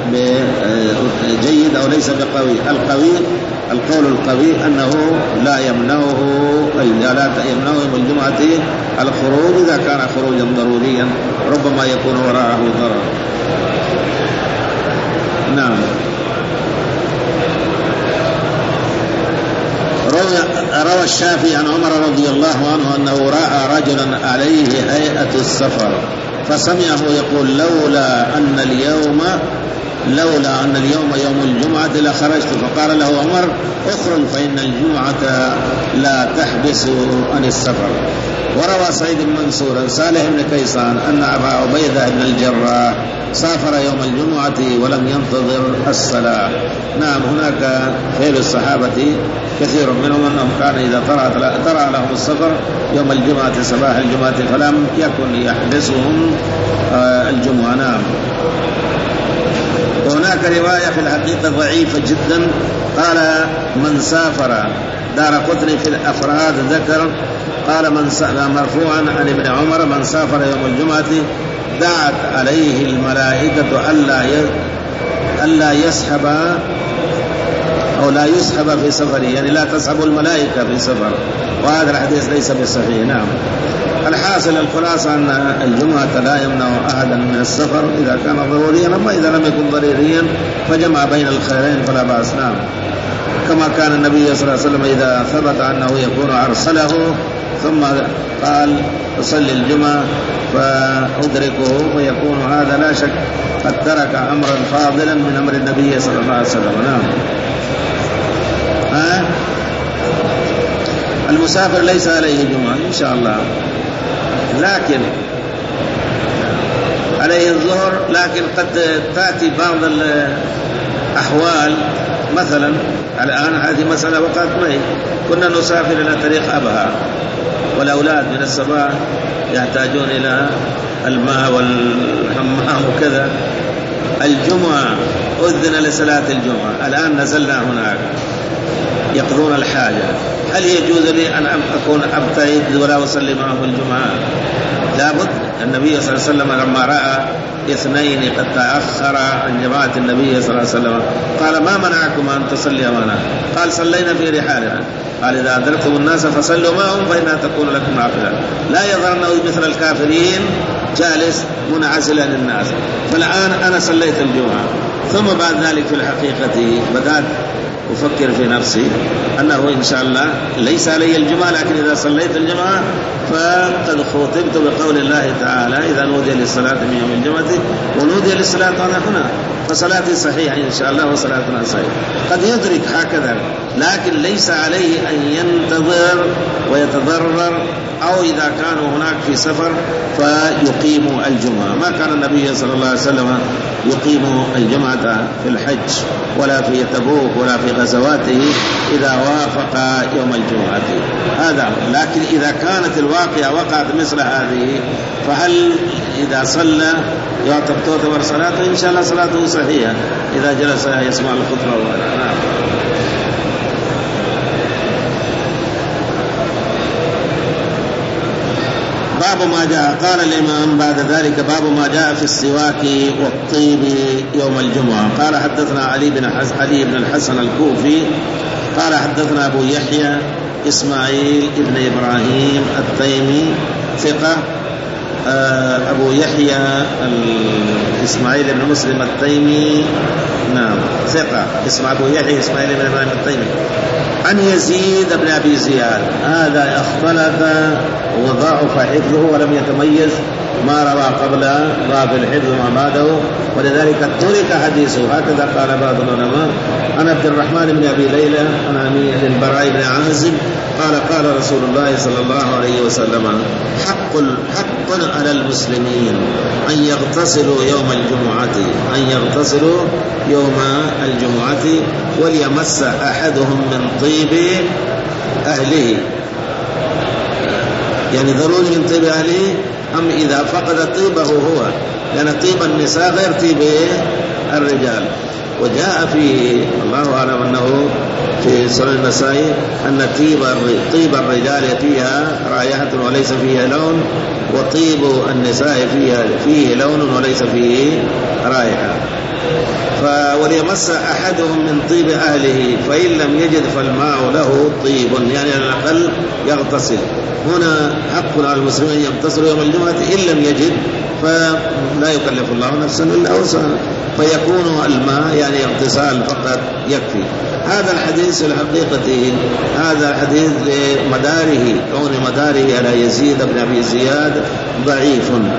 بجيد أو ليس بقوي. القوي القول القوي أنه لا يمنعه لا يمنعه يوم الجمعة الخروج إذا كان خروجا ضروريا ربما يكون وراءه ضرر. نعم. روى الشافعي عن عمر رضي الله عنه أنه رأى رجلا عليه هيئة السفر فسمعه يقول لولا أن اليوم لولا أن اليوم يوم الجمعة لخرجت، فقال له عمر اخرج فإن الجمعة لا تحبس عن السفر. وروى سعيد بن منصور صالح بن كيسان أن أبا عبيدة بن الجراح سافر يوم الجمعة ولم ينتظر الصلاة. نعم، هناك خير الصحابة كثير منهم أنهم كان إذا طرأ لهم السفر يوم الجمعة صباح الجمعة فلم يكن يحبسهم الجمعة. نعم. وهناك رواية في الحقيقة ضعيفة جدا، قال من سافر، دارقطني في الأفراد ذكر، قال من مرفوعا عن ابن عمر من سافر يوم الجمعة دعت عليه الملائكة ألا ألا يسحب أو لا يسحب في سفره، يعني لا تسحب الملائكة في سفر، وهذا الحديث ليس بالصحيح. نعم. الحاصل الخلاصة أن الجمعة لا يمنع أحدا من السفر إذا كان ضروريا، أما إذا لم يكن ضروريا فجمع بين الخيرين فلا بأس. نعم. كما كان النبي صلى الله عليه وسلم إذا ثبت أنه يكون أرسله ثم قال أصلي الجمعة فأدركه، ويكون هذا لا شك قد ترك أمرا فاضلا من أمر النبي صلى الله عليه وسلم. نعم. ها؟ المسافر ليس عليه جمعة إن شاء الله، لكن عليه الظهر، لكن قد تأتي بعض الأحوال، مثلا الآن هذه مسألة وقعت معي، كنا نسافر إلى طريق أبها والأولاد من الصباح يحتاجون إلى الماء والحمام وكذا، الجمعة أذن لصلاة الجمعة، الآن نزلنا هناك يقضون الحاجة، هل يجوز لي أن أكون أبتعد ولا أصلي معهم الجمعة؟ لابد. النبي صلى الله عليه وسلم لما رأى اثنين قد تأخر عن جماعة النبي صلى الله عليه وسلم قال ما منعكم أن تصلي معنا؟ قال صلينا في رحالنا. قال إذا أدركتم الناس فصلوا معهم فإنها تكون لكم نافلة. لا يظهرن مثل الكافرين جالس منعزلا للناس. فالآن أنا صليت الجمعة، ثم بعد ذلك في الحقيقة بدأت أفكر في نفسي أنه إن شاء الله ليس علي الجمعة، لكن إذا صليت الجمعة فقد خطبت بقول الله تعالى إذا نودي للصلاة من يوم الجمعة ونودي للصلاة أنا هنا، فصلاتي صحيحة إن شاء الله وصلاتنا صحيحة. قد يدرك هكذا، لكن ليس عليه أن ينتظر ويتضرر، أو إذا كانوا هناك في سفر فيقيموا الجمعة. ما كان النبي صلى الله عليه وسلم يقيم الجمعة في الحج ولا في تبوك ولا في غزواته إذا وافق يوم الجمعة، هذا. لكن إذا كانت الواقعة وقعت مثل هذه فهل إذا صلى تعتبر صلاته؟ إن شاء الله صلاته صحيحة إذا جلس يسمع الخطبة. نعم. باب ما جاء. قال الإمام بعد ذلك باب ما جاء في السواك والطيب يوم الجمعة. قال حدثنا علي بن علي بن الحسن الكوفي قال حدثنا أبو يحيى إسماعيل ابن إبراهيم التيمي ثقة. أبو يحيى إسماعيل بن مسلم التيمي نعم ثقة، اسمه أبو يحيى إسماعيل بن إبراهيم التيمي عن يزيد بن أبي زياد. هذا اختلط وضعف حفظه ولم يتميز ما روى قبل ضعف الحفظ وما بعده، ولذلك ترك حديثه. هكذا قال بعض العلماء. عن عبد الرحمن بن أبي ليلى عن أمير البراء بن عازب قال قال رسول الله صلى الله عليه وسلم حق حق على المسلمين أن يغتسلوا يوم الجمعة أن يغتسلوا يوم الجمعة وليمس أحدهم من طيب أهله، يعني ضروري من طيب أهله أم إذا فقد طيبه هو، لأن طيب النساء غير طيب الرجال. وجاء في الله أعلم أنه في سنن النسائي أن طيب طيب الرجال فيها رائحة وليس فيها لون، وطيب النساء فيها فيه لون وليس فيه رائحة. وليمس أحدهم من طيب أهله فإن لم يجد فالماء له طيب، يعني على الأقل يغتسل. هنا حق على المسلمين أن يغتسلوا يوم الجمعة، إن لم يجد فلا يكلف الله نفسا إلا وسعها، فيكون الماء يعني اغتسال فقط يكفي. هذا الحديث الحقيقة هذا الحديث لمداره كون مداره على يزيد بن أبي زياد ضعيف،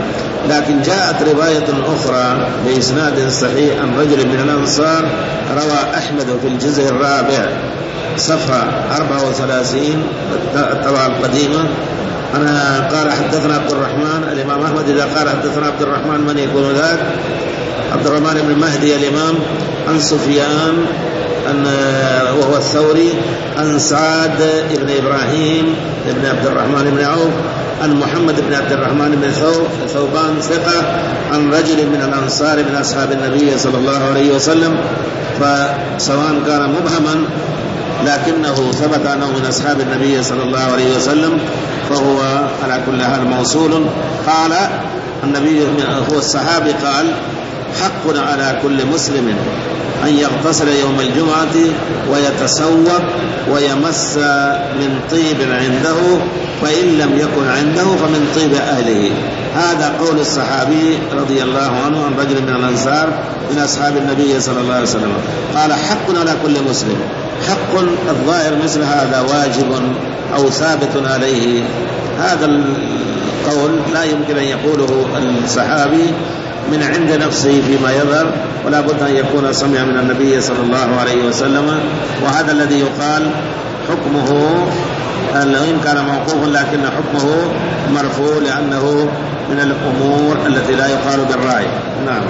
لكن جاءت رواية أخرى بإسناد صحيح عن رجل من الأنصار، روى أحمد في الجزء الرابع صفحة أربعة وثلاثين الطبعة القديمة. أنا قال حدثنا عبد الرحمن، الإمام أحمد إذا قال حدثنا عبد الرحمن من يكون ذاك؟ عبد الرحمن بن مهدي الإمام، عن سفيان أن وهو الثوري، عن سعد بن إبراهيم بن عبد الرحمن بن عوف، عن محمد بن عبد الرحمن بن ثوبان ثقة، عن رجل من الأنصار من أصحاب النبي صلى الله عليه وسلم. فسواء كان مبهما لكنه ثبت أنه من أصحاب النبي صلى الله عليه وسلم فهو على كل حال موصول. قال النبي هو الصحابي قال: حق على كل مسلم أن يغتسل يوم الجمعة ويتسوق ويمس من طيب عنده، فإن لم يكن عنده فمن طيب أهله. هذا قول الصحابي رضي الله عنه عن رجل من الأنصار من أصحاب النبي صلى الله عليه وسلم. قال: حق على كل مسلم. حق الظاهر مثل هذا واجب أو ثابت عليه. هذا القول لا يمكن أن يقوله الصحابي من عند نفسه فيما يظهر، ولا بد أن يكون سمع من النبي صلى الله عليه وسلم. وهذا الذي يقال حكمه وإن كان موقوفا لكن حكمه مرفوع، لأنه من الأمور التي لا يقال بالرأي. نعم.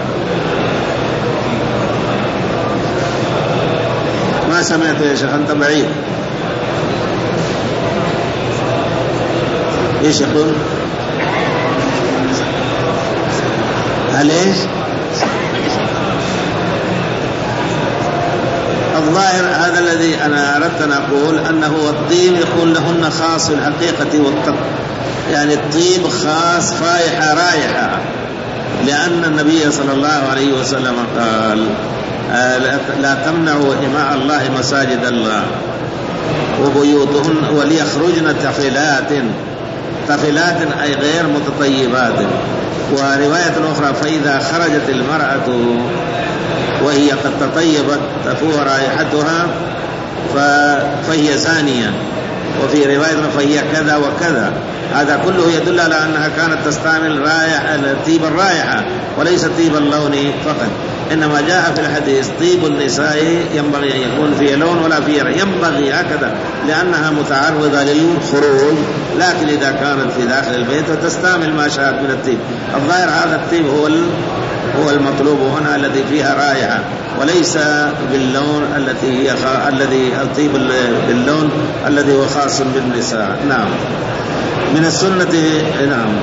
ما سمعت يا شيخ؟ أنت بعيد. إيش يقول؟ هل إيش؟ الظاهر هذا الذي أنا أردت أن أقول أنه الطيب يكون لهن خاص في الحقيقة والطب، يعني الطيب خاص رائحة رائحة، لأن النبي صلى الله عليه وسلم قال: لا تمنعوا إماء الله مساجد الله وبيوتهن وليخرجن تفلات، تفلات أي غير متطيبات. ورواية أخرى: فإذا خرجت المرأة وهي قد تطيبت تفوه رائحتها فهي زانية، وفي رواية فهي كذا وكذا. هذا كله يدل على أنها كانت تستعمل رائحة طيب الرائحة وليس طيب اللون فقط، إنما جاء في الحديث طيب النساء ينبغي أن يكون فيه لون ولا فيه رائحة، ينبغي هكذا لأنها متعرضة للخروج. لكن إذا كانت في داخل البيت فتستعمل ما شاءت من الطيب. الظاهر هذا الطيب هو هو المطلوب هنا الذي فيها رائحة، وليس باللون التي هي خ... الذي الطيب باللون الذي هو خاص بالنساء. نعم. من السنة. نعم.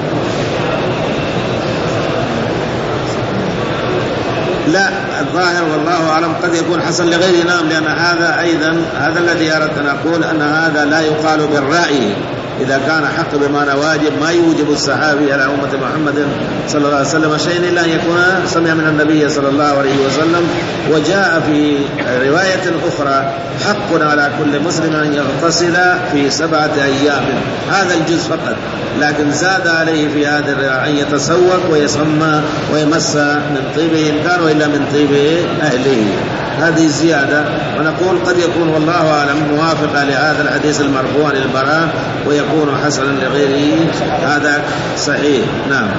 لا، الظاهر والله أعلم قد يكون حسن لغيره. نعم، لأن هذا أيضا هذا الذي أردت أن أقول أن هذا لا يقال بالرأي. إذا كان حق بمعنى واجب ما يوجب الصحابي على أمة محمد صلى الله عليه وسلم شيء إلا أن يكون سمع من النبي صلى الله عليه وسلم. وجاء في رواية أخرى: حق على كل مسلم أن يغتسل في سبعة أيام. هذا الجزء فقط، لكن زاد عليه في هذا أن يتسوق ويسمى ويمس من طيبه إن كان وإلا من طيب أهله. هذه زيادة، ونقول قد يكون والله أعلم موافقة لهذا الحديث المرفوع للبراء ويكون حسنا لغيره. هذا صحيح. نعم.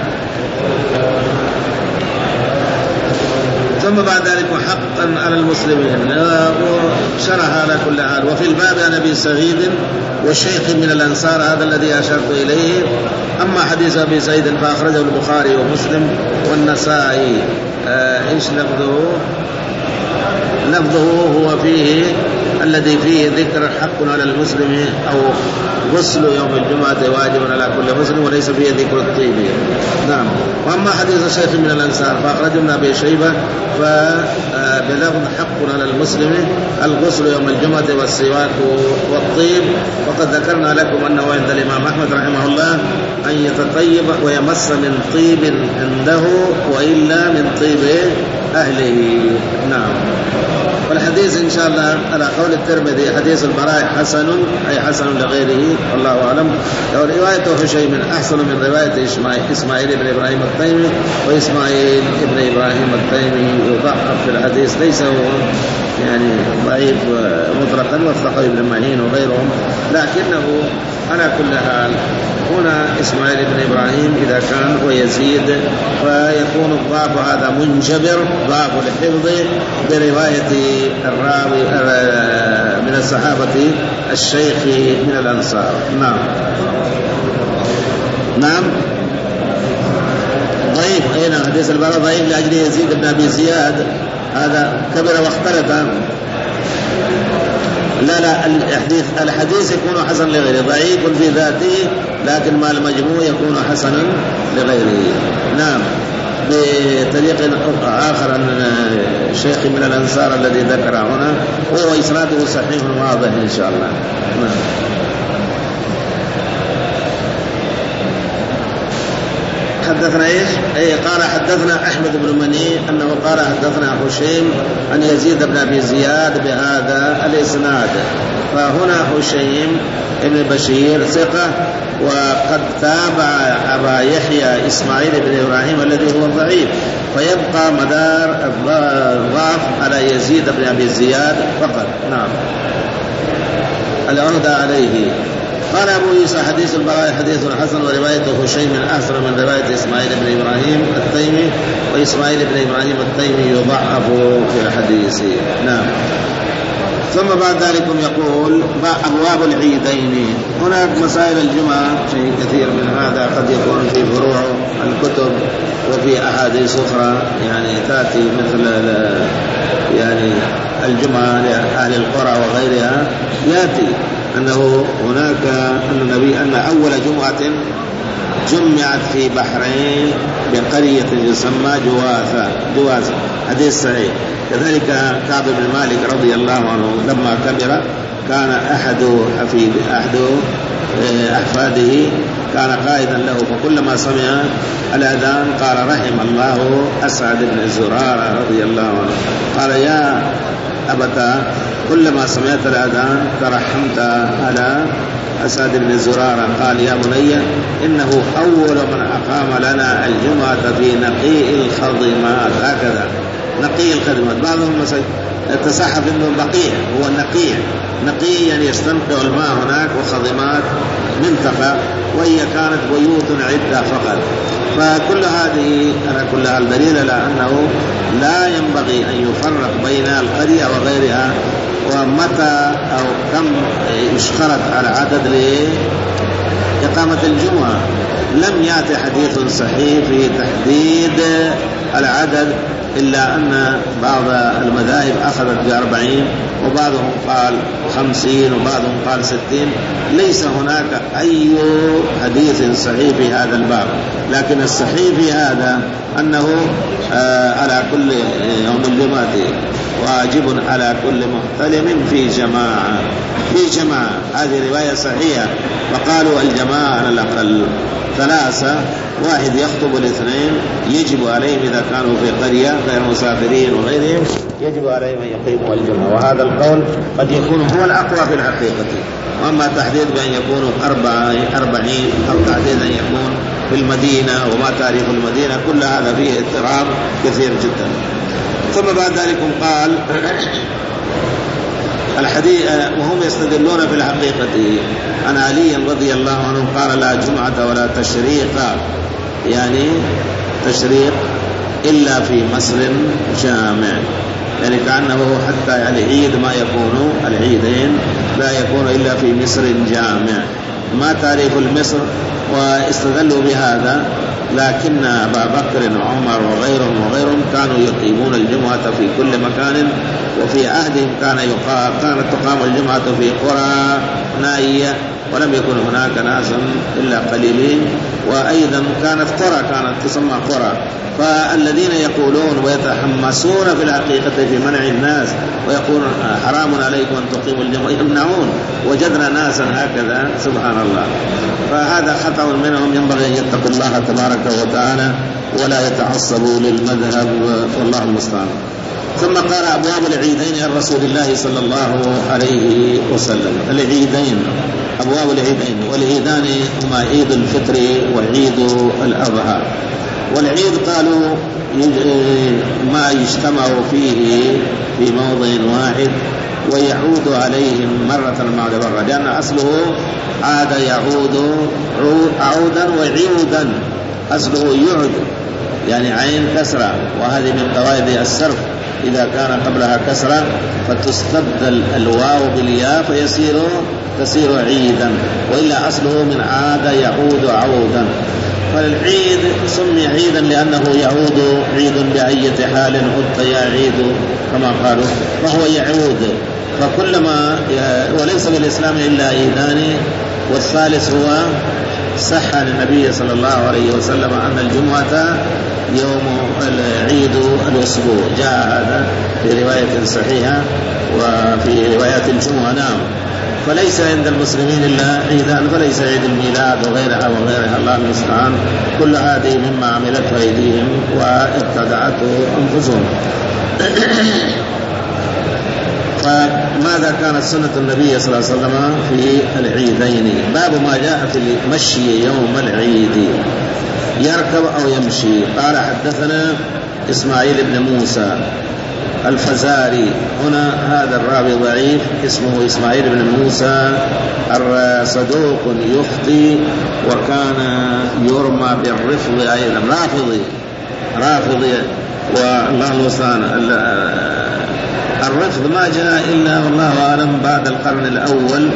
ثم بعد ذلك حقا على المسلمين، وشرح على كل حال. وفي الباب عن أبي سعيد والشيخ من الأنصار، هذا الذي أشرت إليه. أما حديث أبي سعيد فأخرجه البخاري ومسلم والنسائي. آه إيش لفظه؟ لفظه هو فيه الذي فيه ذكر حق على المسلم أو غسل يوم الجمعة واجب على كل مسلم، وليس فيه ذكر الطيب. نعم. وأما حديث الشيخ من الأنصار فأخرجه ابن أبي شيبة فبلغ حق على المسلم الغسل يوم الجمعة والسواك والطيب. وقد ذكرنا لكم أنه عند الإمام أحمد رحمه الله أن يتطيب ويمس من طيب عنده وإلا من طيب أهله. نعم. والحديث إن شاء الله على قول الترمذي حديث البراء حسن أي حسن لغيره والله أعلم. لو رواية هشيم أحسن من رواية إسماعيل بن إبراهيم التيمي، وإسماعيل بن إبراهيم التيمي يضعف في الحديث، ليس هو يعني ضعيف مطلقا، وثقه ابن معين وغيرهم، لكنه على كل حال هنا إسماعيل بن إبراهيم إذا كان ويزيد فيكون الضعف هذا منجبر، ضعف الحفظ برواية الراوي من الصحابة الشيخ من الأنصار. نعم. نعم ضعيف. أين حديث البراء ضعيف لأجل يزيد بن أبي زياد هذا كبر واختلف. لا لا الحديث الحديث يكون حسن لغيره، ضعيف في ذاته لكن مع المجموع يكون حسنا لغيره. نعم. بطريق آخر أن الشيخ من الأنصار الذي ذكر هنا هو إسناده صحيح واضح إن شاء الله. نعم. حدثنا ايش؟ اي قال حدثنا احمد بن مني انه قال حدثنا هشيم عن يزيد بن ابي زياد بهذا الاسناد. فهنا هشيم ابن بشير ثقة، وقد تابع ابا يحيى اسماعيل بن ابراهيم الذي هو ضعيف، فيبقى مدار الضعف على يزيد بن ابي زياد فقط. نعم. العهد عليه. قال أبو عيسى حديث البراء حديث حسن، ورواية هشيم أحسن من رواية إسماعيل بن إبراهيم التيمي، وإسماعيل بن إبراهيم التيمي يضعف في الحديث. نعم. ثم بعد ذلك يقول أبواب العيدين. هناك مسائل الجمعة شيء كثير من هذا قد يكون في فروع الكتب وفي أحاديث أخرى يعني تأتي مثل يعني الجمعة لأهل القرى وغيرها، يأتي أنه هناك أن النبي أن أول جمعة جمعت في بحرين بقرية يسمى جواثة جواثة حديث صحيح. كذلك كعب بن مالك رضي الله عنه لما كبر كان أحد حفيد أحد أحفاده كان قائدا له، فكلما سمع الأذان قال رحم الله أسعد بن زرارة رضي الله عنه، قال يا أبتا كلما سمعت الأذان ترحمت على أسعد بن زرارة. قال يا بني إنه أول من أقام لنا الجمعة في نقيء الخضمات. هكذا نقيء الخضمات. بعضهم تصحف إنه بقيع، هو النقيع. نقيع يعني يستنقع الماء هناك، وخضمات منطقة وهي كانت بيوت عدة فقط. فكل هذه على كل هذا دليل على أنه لا ينبغي أن يفرق بين القرية وغيرها، ومتى أو كم اشترط على عدد لإقامة الجمعة. لم يأتي حديث صحيح في تحديد العدد، إلا أن بعض المذاهب أخذت بأربعين، وبعضهم قال خمسين، وبعضهم قال ستين. ليس هناك أي حديث صحيح في هذا الباب، لكن الصحيح في هذا أنه آه على كل يوم الجمعة واجب على كل محتلم في جماعة في جماعة. هذه رواية صحيحة. وقالوا الجماعة على الأقل ثلاثة، واحد يخطب الاثنين، يجب عليهم إذا كانوا في قرية غير مسافرين وغيرهم يجب عليهم أن يقيموا الجمعة. وهذا القول قد يكون هو الأقوى في الحقيقة. وأما تحديد بأن يكونوا أربعين أو تحديد أن يكون في المدينة وما تاريخ المدينة، كل هذا فيه اضطراب كثير جدا. ثم بعد ذلك قال الحديث وهم يستدلون في الحقيقة عن علي رضي الله عنه قال لا جمعة ولا تشريق، يعني تشريق إلا في مصر جامع، يعني كأنه حتى يعني العيد ما يكون العيدين لا يكون إلا في مصر جامع. ما تاريخ مصر واستدلوا بهذا، لكن أبا بكر وعمر وغيرهم وغيرهم كانوا يقيمون الجمعة في كل مكان، وفي عهدهم كان يقام كانت تقام الجمعة في قرى نائية ولم يكن هناك ناس إلا قليلين، وأيضا كانت قرى، كانت تسمى قرى. فالذين يقولون ويتحمسون في الحقيقة في منع الناس ويقولون حرام عليكم أن تقيموا الجمعة يمنعون، وجدنا ناسا هكذا سبحان الله. فهذا خطأ منهم، ينبغي أن يتقوا الله تبارك وتعالى ولا يتعصبوا للمذهب، والله المستعان. ثم قال أبواب العيدين عن رسول الله صلى الله عليه وسلم. العيدين أبواب العيدين، والعيدان هما عيد الفطر وعيد الأضحى. والعيد قالوا ما يجتمع فيه في موضع واحد ويعود عليهم مرة بعد مرة، لأن أصله عاد يعود عودا وعودا، أصله يعد يعني عين كسرة، وهذه من قواعد الصرف، إذا كان قبلها كسرة فتستبدل الواو بالياء فيصير تصير عيدا، وإلا أصله من عاد يعود عودا. فالعيد سمي عيدا لأنه يعود عيد بأية حال عدت يا عيد كما قالوا، فهو يعود. فكلما وليس بالإسلام إلا عيدان، والثالث هو صح عن النبي صلى الله عليه وسلم أن الجمعة يوم العيد الأسبوع، جاء هذا في رواية صحيحة وفي روايات الجمعة. نعم. فليس عند المسلمين إلا عيدان، فليس عيد الميلاد وغيرها وغيرها، الله المستعان. كل هذه مما عملته أيديهم وابتدعته أنفسهم. فماذا كانت سنة النبي صلى الله عليه وسلم في العيدين؟ باب ما جاء في المشي يوم العيد، يركب أو يمشي. قال حدثنا إسماعيل بن موسى الفزاري. هنا هذا الراوي ضعيف، اسمه إسماعيل بن موسى، صدوق يخطي، وكان يرمى بالرفض أيضا، رافضي رافضي والله المستعان. الرفض ما جاء إلا والله أعلم بعد القرن الأول،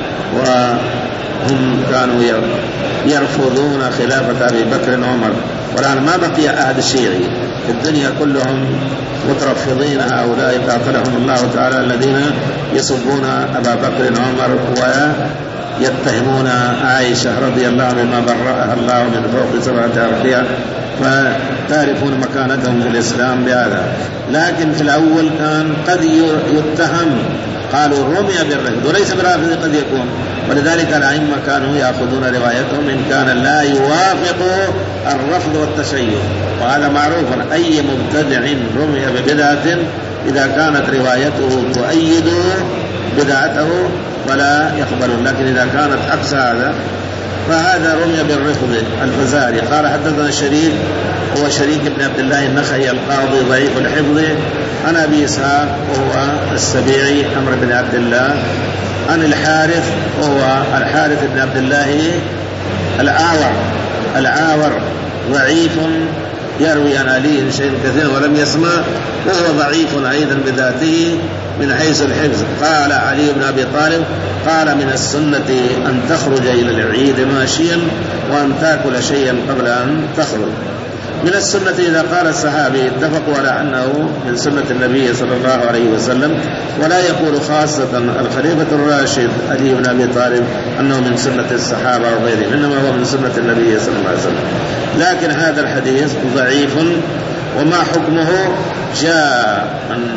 وهم كانوا يرفضون خلافة أبي بكر وعمر، والآن ما بقي أحد شيعي في الدنيا، كلهم مترفضين. هؤلاء قاتلهم الله تعالى الذين يسبون أبا بكر وعمر ويتهمون عائشة رضي الله عنها بما برأها الله من فوق سبعة أرضية، فتعرفون مكانتهم في الإسلام بهذا. لكن في الأول كان قد يتهم، قالوا رمي بالرفض وليس برافض قد يكون، ولذلك الأئمة كانوا يأخذون روايتهم إن كان لا يوافق الرفض والتشيع، وهذا معروف. أي مبتدع رمي ببدعة إذا كانت روايته تؤيد بدعته فلا يقبل، لكن إذا كانت عكس هذا فهذا رمي بالرفض. الفزاري قال حدثنا شريك، هو شريك بن عبد الله النخعي القاضي ضعيف الحفظ، عن أبي إسحاق وهو السبيعي عمرو بن عبد الله، عن الحارث وهو الحارث بن عبد الله الأعور الأعور ضعيف، يروي عن علي شيء كثير ولم يسمع، وهو ضعيف أيضا بذاته من حيث الحفظ. قال علي بن أبي طالب قال من السنة أن تخرج إلى العيد ماشيا وأن تأكل شيئا قبل أن تخرج. من السنة إذا قال الصحابي اتفقوا على أنه من سنة النبي صلى الله عليه وسلم، ولا يقول خاصة الخليفة الراشد علي بن أبي طالب أنه من سنة الصحابة وغيرهم، إنما هو من سنة النبي صلى الله عليه وسلم. لكن هذا الحديث ضعيف. وما حكمه؟ جاء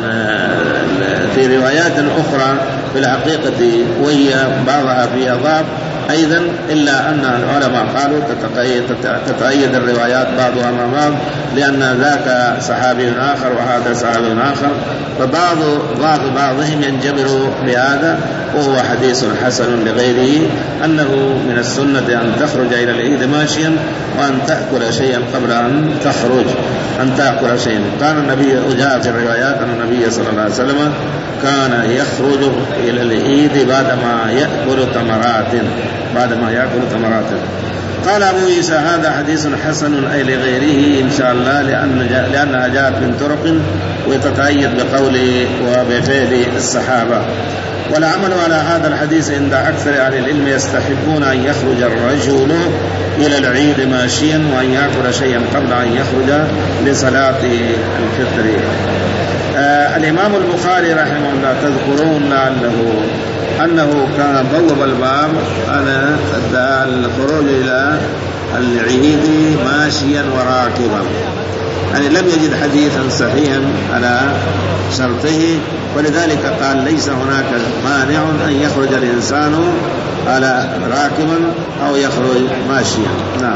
في روايات أخرى في الحقيقة وهي بعضها فيها ضعف أيضا، إلا أن العلماء قالوا تتأيد الروايات بعضها مع بعض، لأن ذاك صحابي آخر وهذا صحابي آخر، فبعض ضعف بعضهم ينجبر بهذا، وهو حديث حسن لغيره أنه من السنة أن تخرج إلى العيد ماشيا وأن تأكل شيئا قبل أن تخرج، أن تأكل شيئا. كان النبي جاء في الروايات أن النبي صلى الله عليه وسلم كان يخرج إلى العيد بعدما يأكل تمرات بعدما يأكل تمرات. قال أبو عيسى هذا حديث حسن أي لغيره إن شاء الله، لأن لأنها جاءت من طرق وتتأيد بقوله وبفعل الصحابة. والعمل على هذا الحديث عند أكثر أهل العلم يستحبون أن يخرج الرجل إلى العيد ماشيا وأن يأكل شيئا قبل أن يخرج لصلاة الفطر. آه الإمام البخاري رحمه الله تذكرون لعله أنه كان بوب الباب أنا الخروج إلى العيد ماشيا وراكبا، يعني لم يجد حديثا صحيحا على شرطه، ولذلك قال ليس هناك مانع أن يخرج الإنسان على راكبا أو يخرج ماشيا. نعم.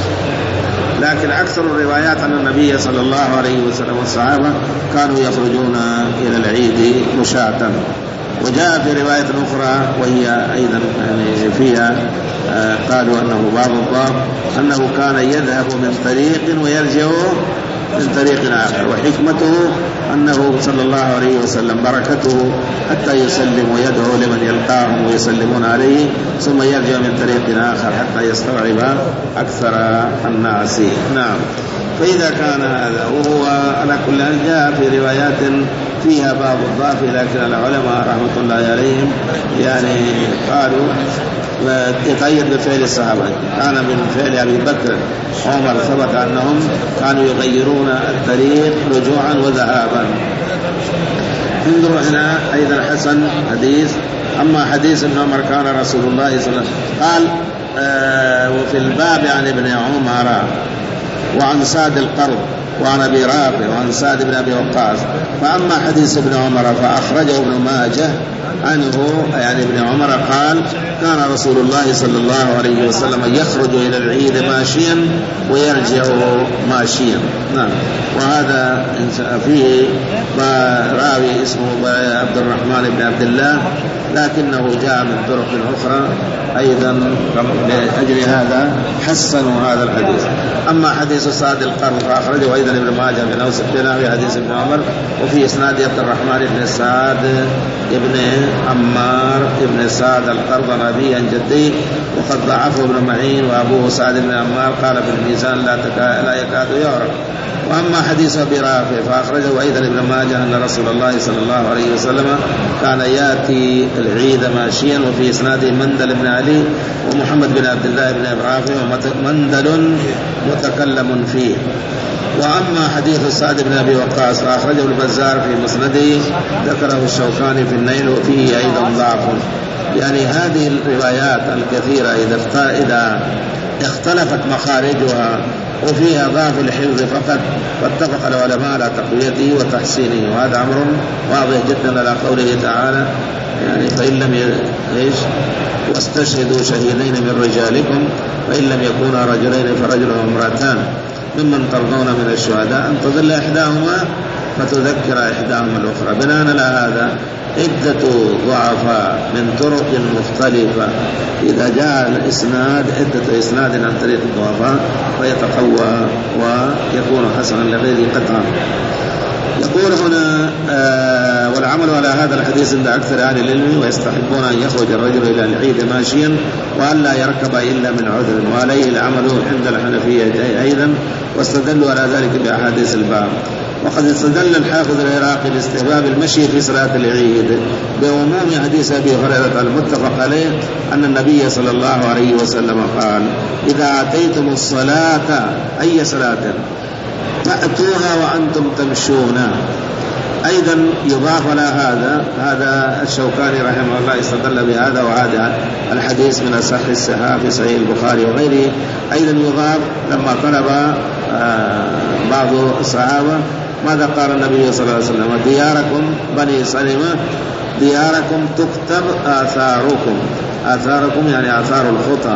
لكن أكثر الروايات أن النبي صلى الله عليه وسلم والصحابة كانوا يخرجون إلى العيد مشاة. وجاء في رواية أخرى وهي أيضا يعني فيها آه قالوا أنه باب الضاب أنه كان يذهب من طريق ويرجع من طريق آخر، وحكمته أنه صلى الله عليه وسلم بركته حتى يسلم ويدعو لمن يلقاهم ويسلمون عليه ثم يرجع من طريق آخر حتى يستوعب أكثر الناس. نعم. فإذا كان هذا وهو على كل حال جاء في روايات فيها باب الضعف، لكن العلماء رحمة الله عليهم يعني قالوا يتأيد بفعل الصحابة. كان من فعل أبي بكر عمر ثبت أنهم كانوا يغيرون الطريق رجوعا وذهابا. انظروا هنا أيضا حسن حديث. أما حديث ابن عمر كان رسول الله صلى الله عليه وسلم قال آه وفي الباب عن ابن عمر وعن سعد القرض وعن أبي رافع وعن سعد بن أبي وقاص. فأما حديث ابن عمر فأخرجه ابن ماجه عنه يعني ابن عمر قال كان رسول الله صلى الله عليه وسلم يخرج إلى العيد ماشيا ويرجع ماشيا. نعم. وهذا فيه راوي اسمه عبد الرحمن بن عبد الله، لكنه جاء من طرق أخرى أيضا لأجل هذا حسنوا هذا الحديث. أما حديث سعد القرن فأخرجه أيضا ابن ماجه من أوسط في حديث ابن عمر، وفي إسناد عبد الرحمن بن سعد ابن عمار ابن سعد القرظنبي عن جدي، وقد ضعفه ابن معين وأبوه سعد بن عمار قال في الميزان لا, لا يكاد يعرف. وأما حديث أبي رافع فأخرجه أيضا ابن ماجه أن رسول الله صلى الله عليه وسلم كان يأتي العيد ماشيا، وفي إسناده مندل بن علي ومحمد بن عبد الله بن رافع ومندل متكلم فيه. وأما حديث سعد بن أبي وقاص فأخرجه البزار في مسنده ذكره الشوكاني في النيل وفيه أيضا ضعف. يعني هذه الروايات الكثيرة إذا اختلفت مخارجها وفيها ضعف الحفظ فقط، واتفق العلماء على تقويته وتحسينه، وهذا أمر واضح جدا على قوله تعالى يعني فإن لم يعيش واستشهدوا شهيدين من رجالكم فإن لم يكونا رجلين فرجل وامرأتان ممن ترضون من الشهداء أن تضل إحداهما فتذكر إحداهما الأخرى. بناء على هذا عدة ضعفاء من طرق مختلفة، إذا جاء الإسناد عدة إسناد عن طريق الضعفاء فيتقوى ويكون حسنا لغير قطعا. يقول هنا آه والعمل على هذا الحديث عند أكثر أهل العلم، ويستحبون أن يخرج الرجل إلى العيد ماشيا وأن لا يركب إلا من عذر، وعليه العمل عند الحنفية أيضا، واستدلوا على ذلك بأحاديث الباب. وقد استدل الحافظ العراقي باستحباب المشي في صلاة العيد بعموم حديث أبي هريرة المتفق عليه أن النبي صلى الله عليه وسلم قال إذا أتيتم الصلاة أي صلاة فأتوها وأنتم تمشون. أيضا يضاف على هذا هذا الشوكاني رحمه الله استدل بهذا، وهذا الحديث من أصح الصحاح في صحيح البخاري وغيره. أيضا يضاف لما طلب بعض الصحابة ماذا قال النبي صلى الله عليه وسلم دياركم بني سلمة دياركم تكتب آثاركم، آثاركم يعني آثار الخطى.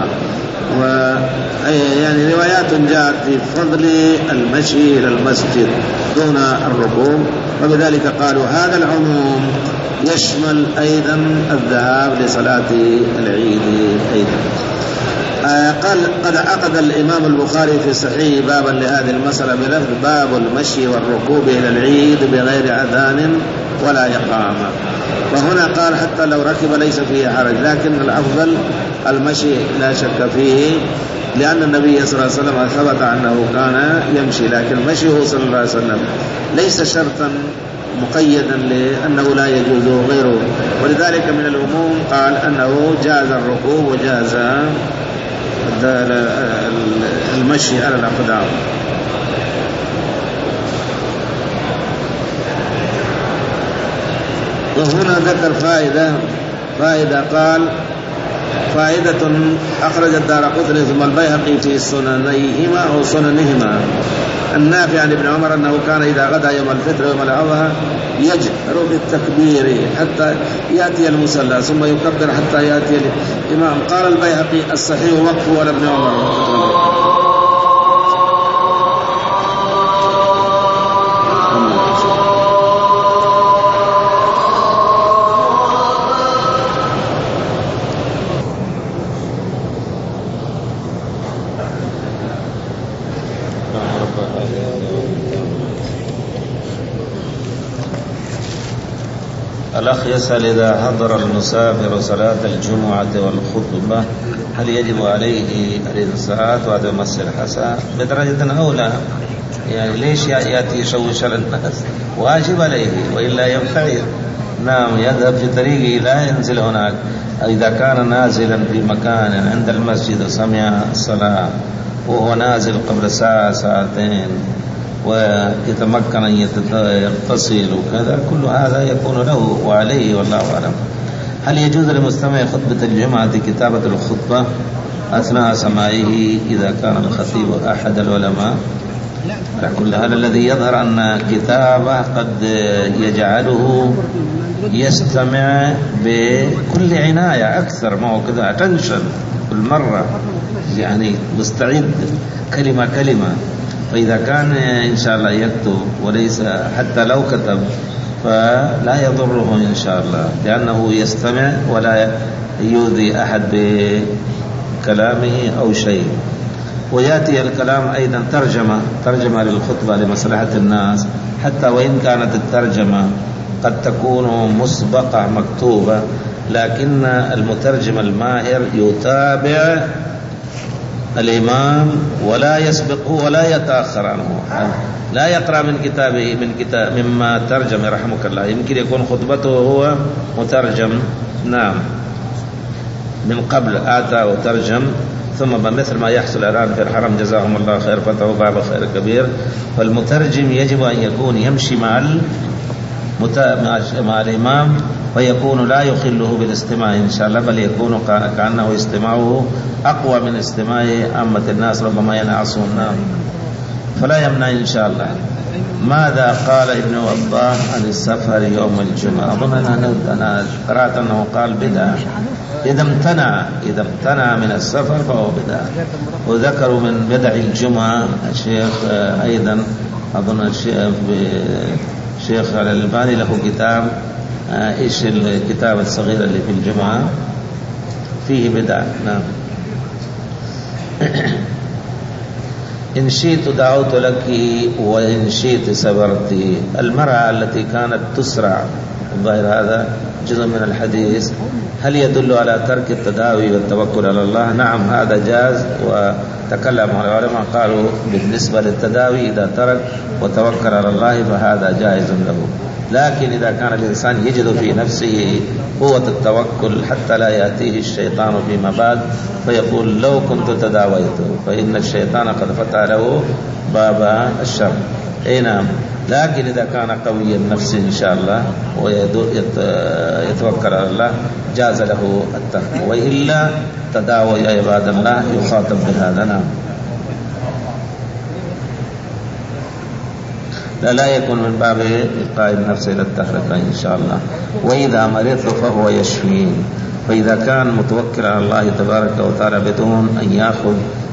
ويعني روايات جاءت في فضل المشي إلى المسجد دون الركوب، وبذلك قالوا هذا العموم يشمل أيضا الذهاب لصلاة العيد أيضا. آه قال قد عقد الإمام البخاري في صحيح بابا لهذه المسألة بلفظ باب المشي والركوب إلى العيد بغير أذان ولا إقامة. وهنا قال حتى لو ركب ليس فيه حرج، لكن الأفضل المشي لا شك فيه، لأن النبي صلى الله عليه وسلم ثبت أنه كان يمشي، لكن مشيه صلى الله عليه وسلم ليس شرطا مقيدا لأنه لا يجوز غيره، ولذلك من العموم قال أنه جاز الركوب وجاز المشي على الأقدام. وهنا ذكر فائدة فائدة. قال فائدة أخرج الدارقطني ثم البيهقي في سننيهما أو سننهما النافع عن ابن عمر أنه كان إذا غدا يوم الفطر يوم الأضحى يجهر بالتكبير حتى يأتي المصلى ثم يكبر حتى يأتي الإمام. قال البيهقي الصحيح وقفه على ابن عمر. الأخ يسأل إذا حضر المسافر صلاة الجمعة والخطبة هل يجب عليه الإنصات وعدم مس الحصى؟ بدرجة أولى، يعني ليش يأتي يشوش على الناس؟ واجب عليه وإلا يبتعد. نعم، يذهب في طريقه لا ينزل هناك. إذا كان نازلا في مكان عند المسجد وسمع الصلاة وهو نازل قبل ساعة ساعتين ويتمكن أن يتصل وكذا، كل هذا يكون له وعليه والله أعلم. هل يجوز لمستمع خطبة الجمعة كتابة الخطبة أثناء سماعه إذا كان الخطيب أحد العلماء؟ على كل هذا الذي يظهر أن كتابة قد يجعله يستمع بكل عناية أكثر، ما هو كذا أتنشن كل مرة، يعني مستعد كلمة كلمة. فإذا كان إن شاء الله يكتب وليس حتى لو كتب فلا يضره إن شاء الله، لأنه يستمع ولا يؤذي أحد بكلامه أو شيء. ويأتي الكلام أيضا ترجمة ترجمة للخطبة لمصلحة الناس، حتى وإن كانت الترجمة قد تكون مسبقة مكتوبة، لكن المترجم الماهر يتابع الإمام ولا يسبقه ولا يتأخر عنه، لا يقرأ من كتابه من كتاب مما ترجم رحمك الله. يمكن يكون خطبته هو مترجم، نعم، من قبل آتى وترجم، ثم مثل ما يحصل الآن في الحرم جزاهم الله خير فتحوا باب خير كبير. فالمترجم يجب أن يكون يمشي مع مع الإمام ويكون لا يخله بالاستماع إن شاء الله، بل يكون كأنه استماعه أقوى من استماع عامة الناس، ربما ينعسون. نعم، فلا يمنع إن شاء الله. ماذا قال ابن وضاح عن السفر يوم الجمعة؟ أظن أنا قرأت أنه قال بدعة. إذا امتنع إذا امتنع من السفر فهو بدعة. وذكروا من بدع الجمعة الشيخ أيضا، أظن الشيخ الشيخ الألباني له كتاب، إيش الكتاب الصغير اللي في الجمعة فيه بدع. نعم. إن شئت دعوت لك وإن شئت صبرت. المرأة التي كانت تسرع، الظاهر هذا جزء من الحديث، هل يدل على ترك التداوي والتوكل على الله؟ نعم، هذا جاز، وتكلم العلماء قالوا بالنسبة للتداوي إذا ترك وتوكل على الله فهذا جائز له. لكن إذا كان الإنسان يجد في نفسه قوة التوكل حتى لا يأتيه الشيطان فيما بعد فيقول لو كنت تداويت، فإن الشيطان قد فتح له باب الشر. أي نعم. لكن إذا كان قوي النفس إن شاء الله ويتوكل على الله جاز له الترك، وإلا تداوي يا عباد الله يخاطب بهذا. نعم. لا لا يكون من باب إلقاء النفس إلى التهلكة إن شاء الله. وإذا مرضت فهو يشفين. فإذا كان متوكل على الله تبارك وتعالى بدون أن يأخذ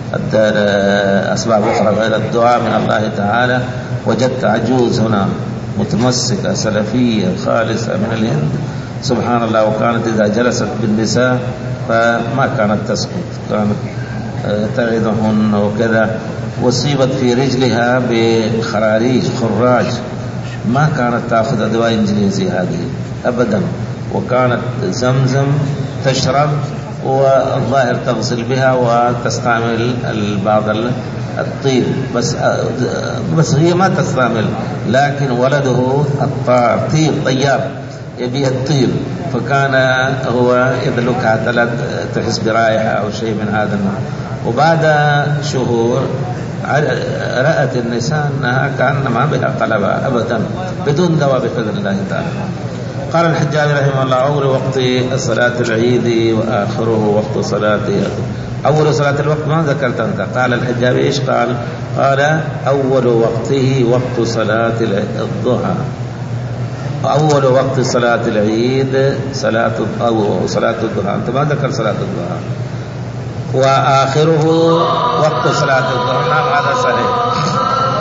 أسباب أخرى غير الدعاء من الله تعالى، وجدت عجوز هنا متمسكة سلفية خالصة من الهند سبحان الله، وكانت إذا جلست بالنساء فما كانت تسقط، كانت تعظهن وكذا، وصيبت في رجلها بخراريج خراج، ما كانت تأخذ أدواء إنجليزي هذه أبدا، وكانت زمزم تشرب والظاهر تغسل بها وتستعمل بعض الطيب، بس بس هي ما تستعمل، لكن ولده الطار طيب طياب يبيه الطيب، فكان هو يدلك حتى لا تحس برائحة أو شيء من هذا النوع. وبعد شهور رأت النساء أنها كأن ما بها قلبة أبدا بدون دواء بفضل الله تعالى. قال الحجاج رحمه الله أول وقت صلاة العيد وآخره وقت صلاة أول صلاة الوقت ما ذكرت أنت. قال الحجاج إيش قال؟ قال أول وقته وقت صلاة الضحى، أول وقت صلاة العيد صلاة أو صلاة الضحى، أنت ما ذكر صلاة الضحى. وآخره وقت صلاة الضحى، هذا صحيح.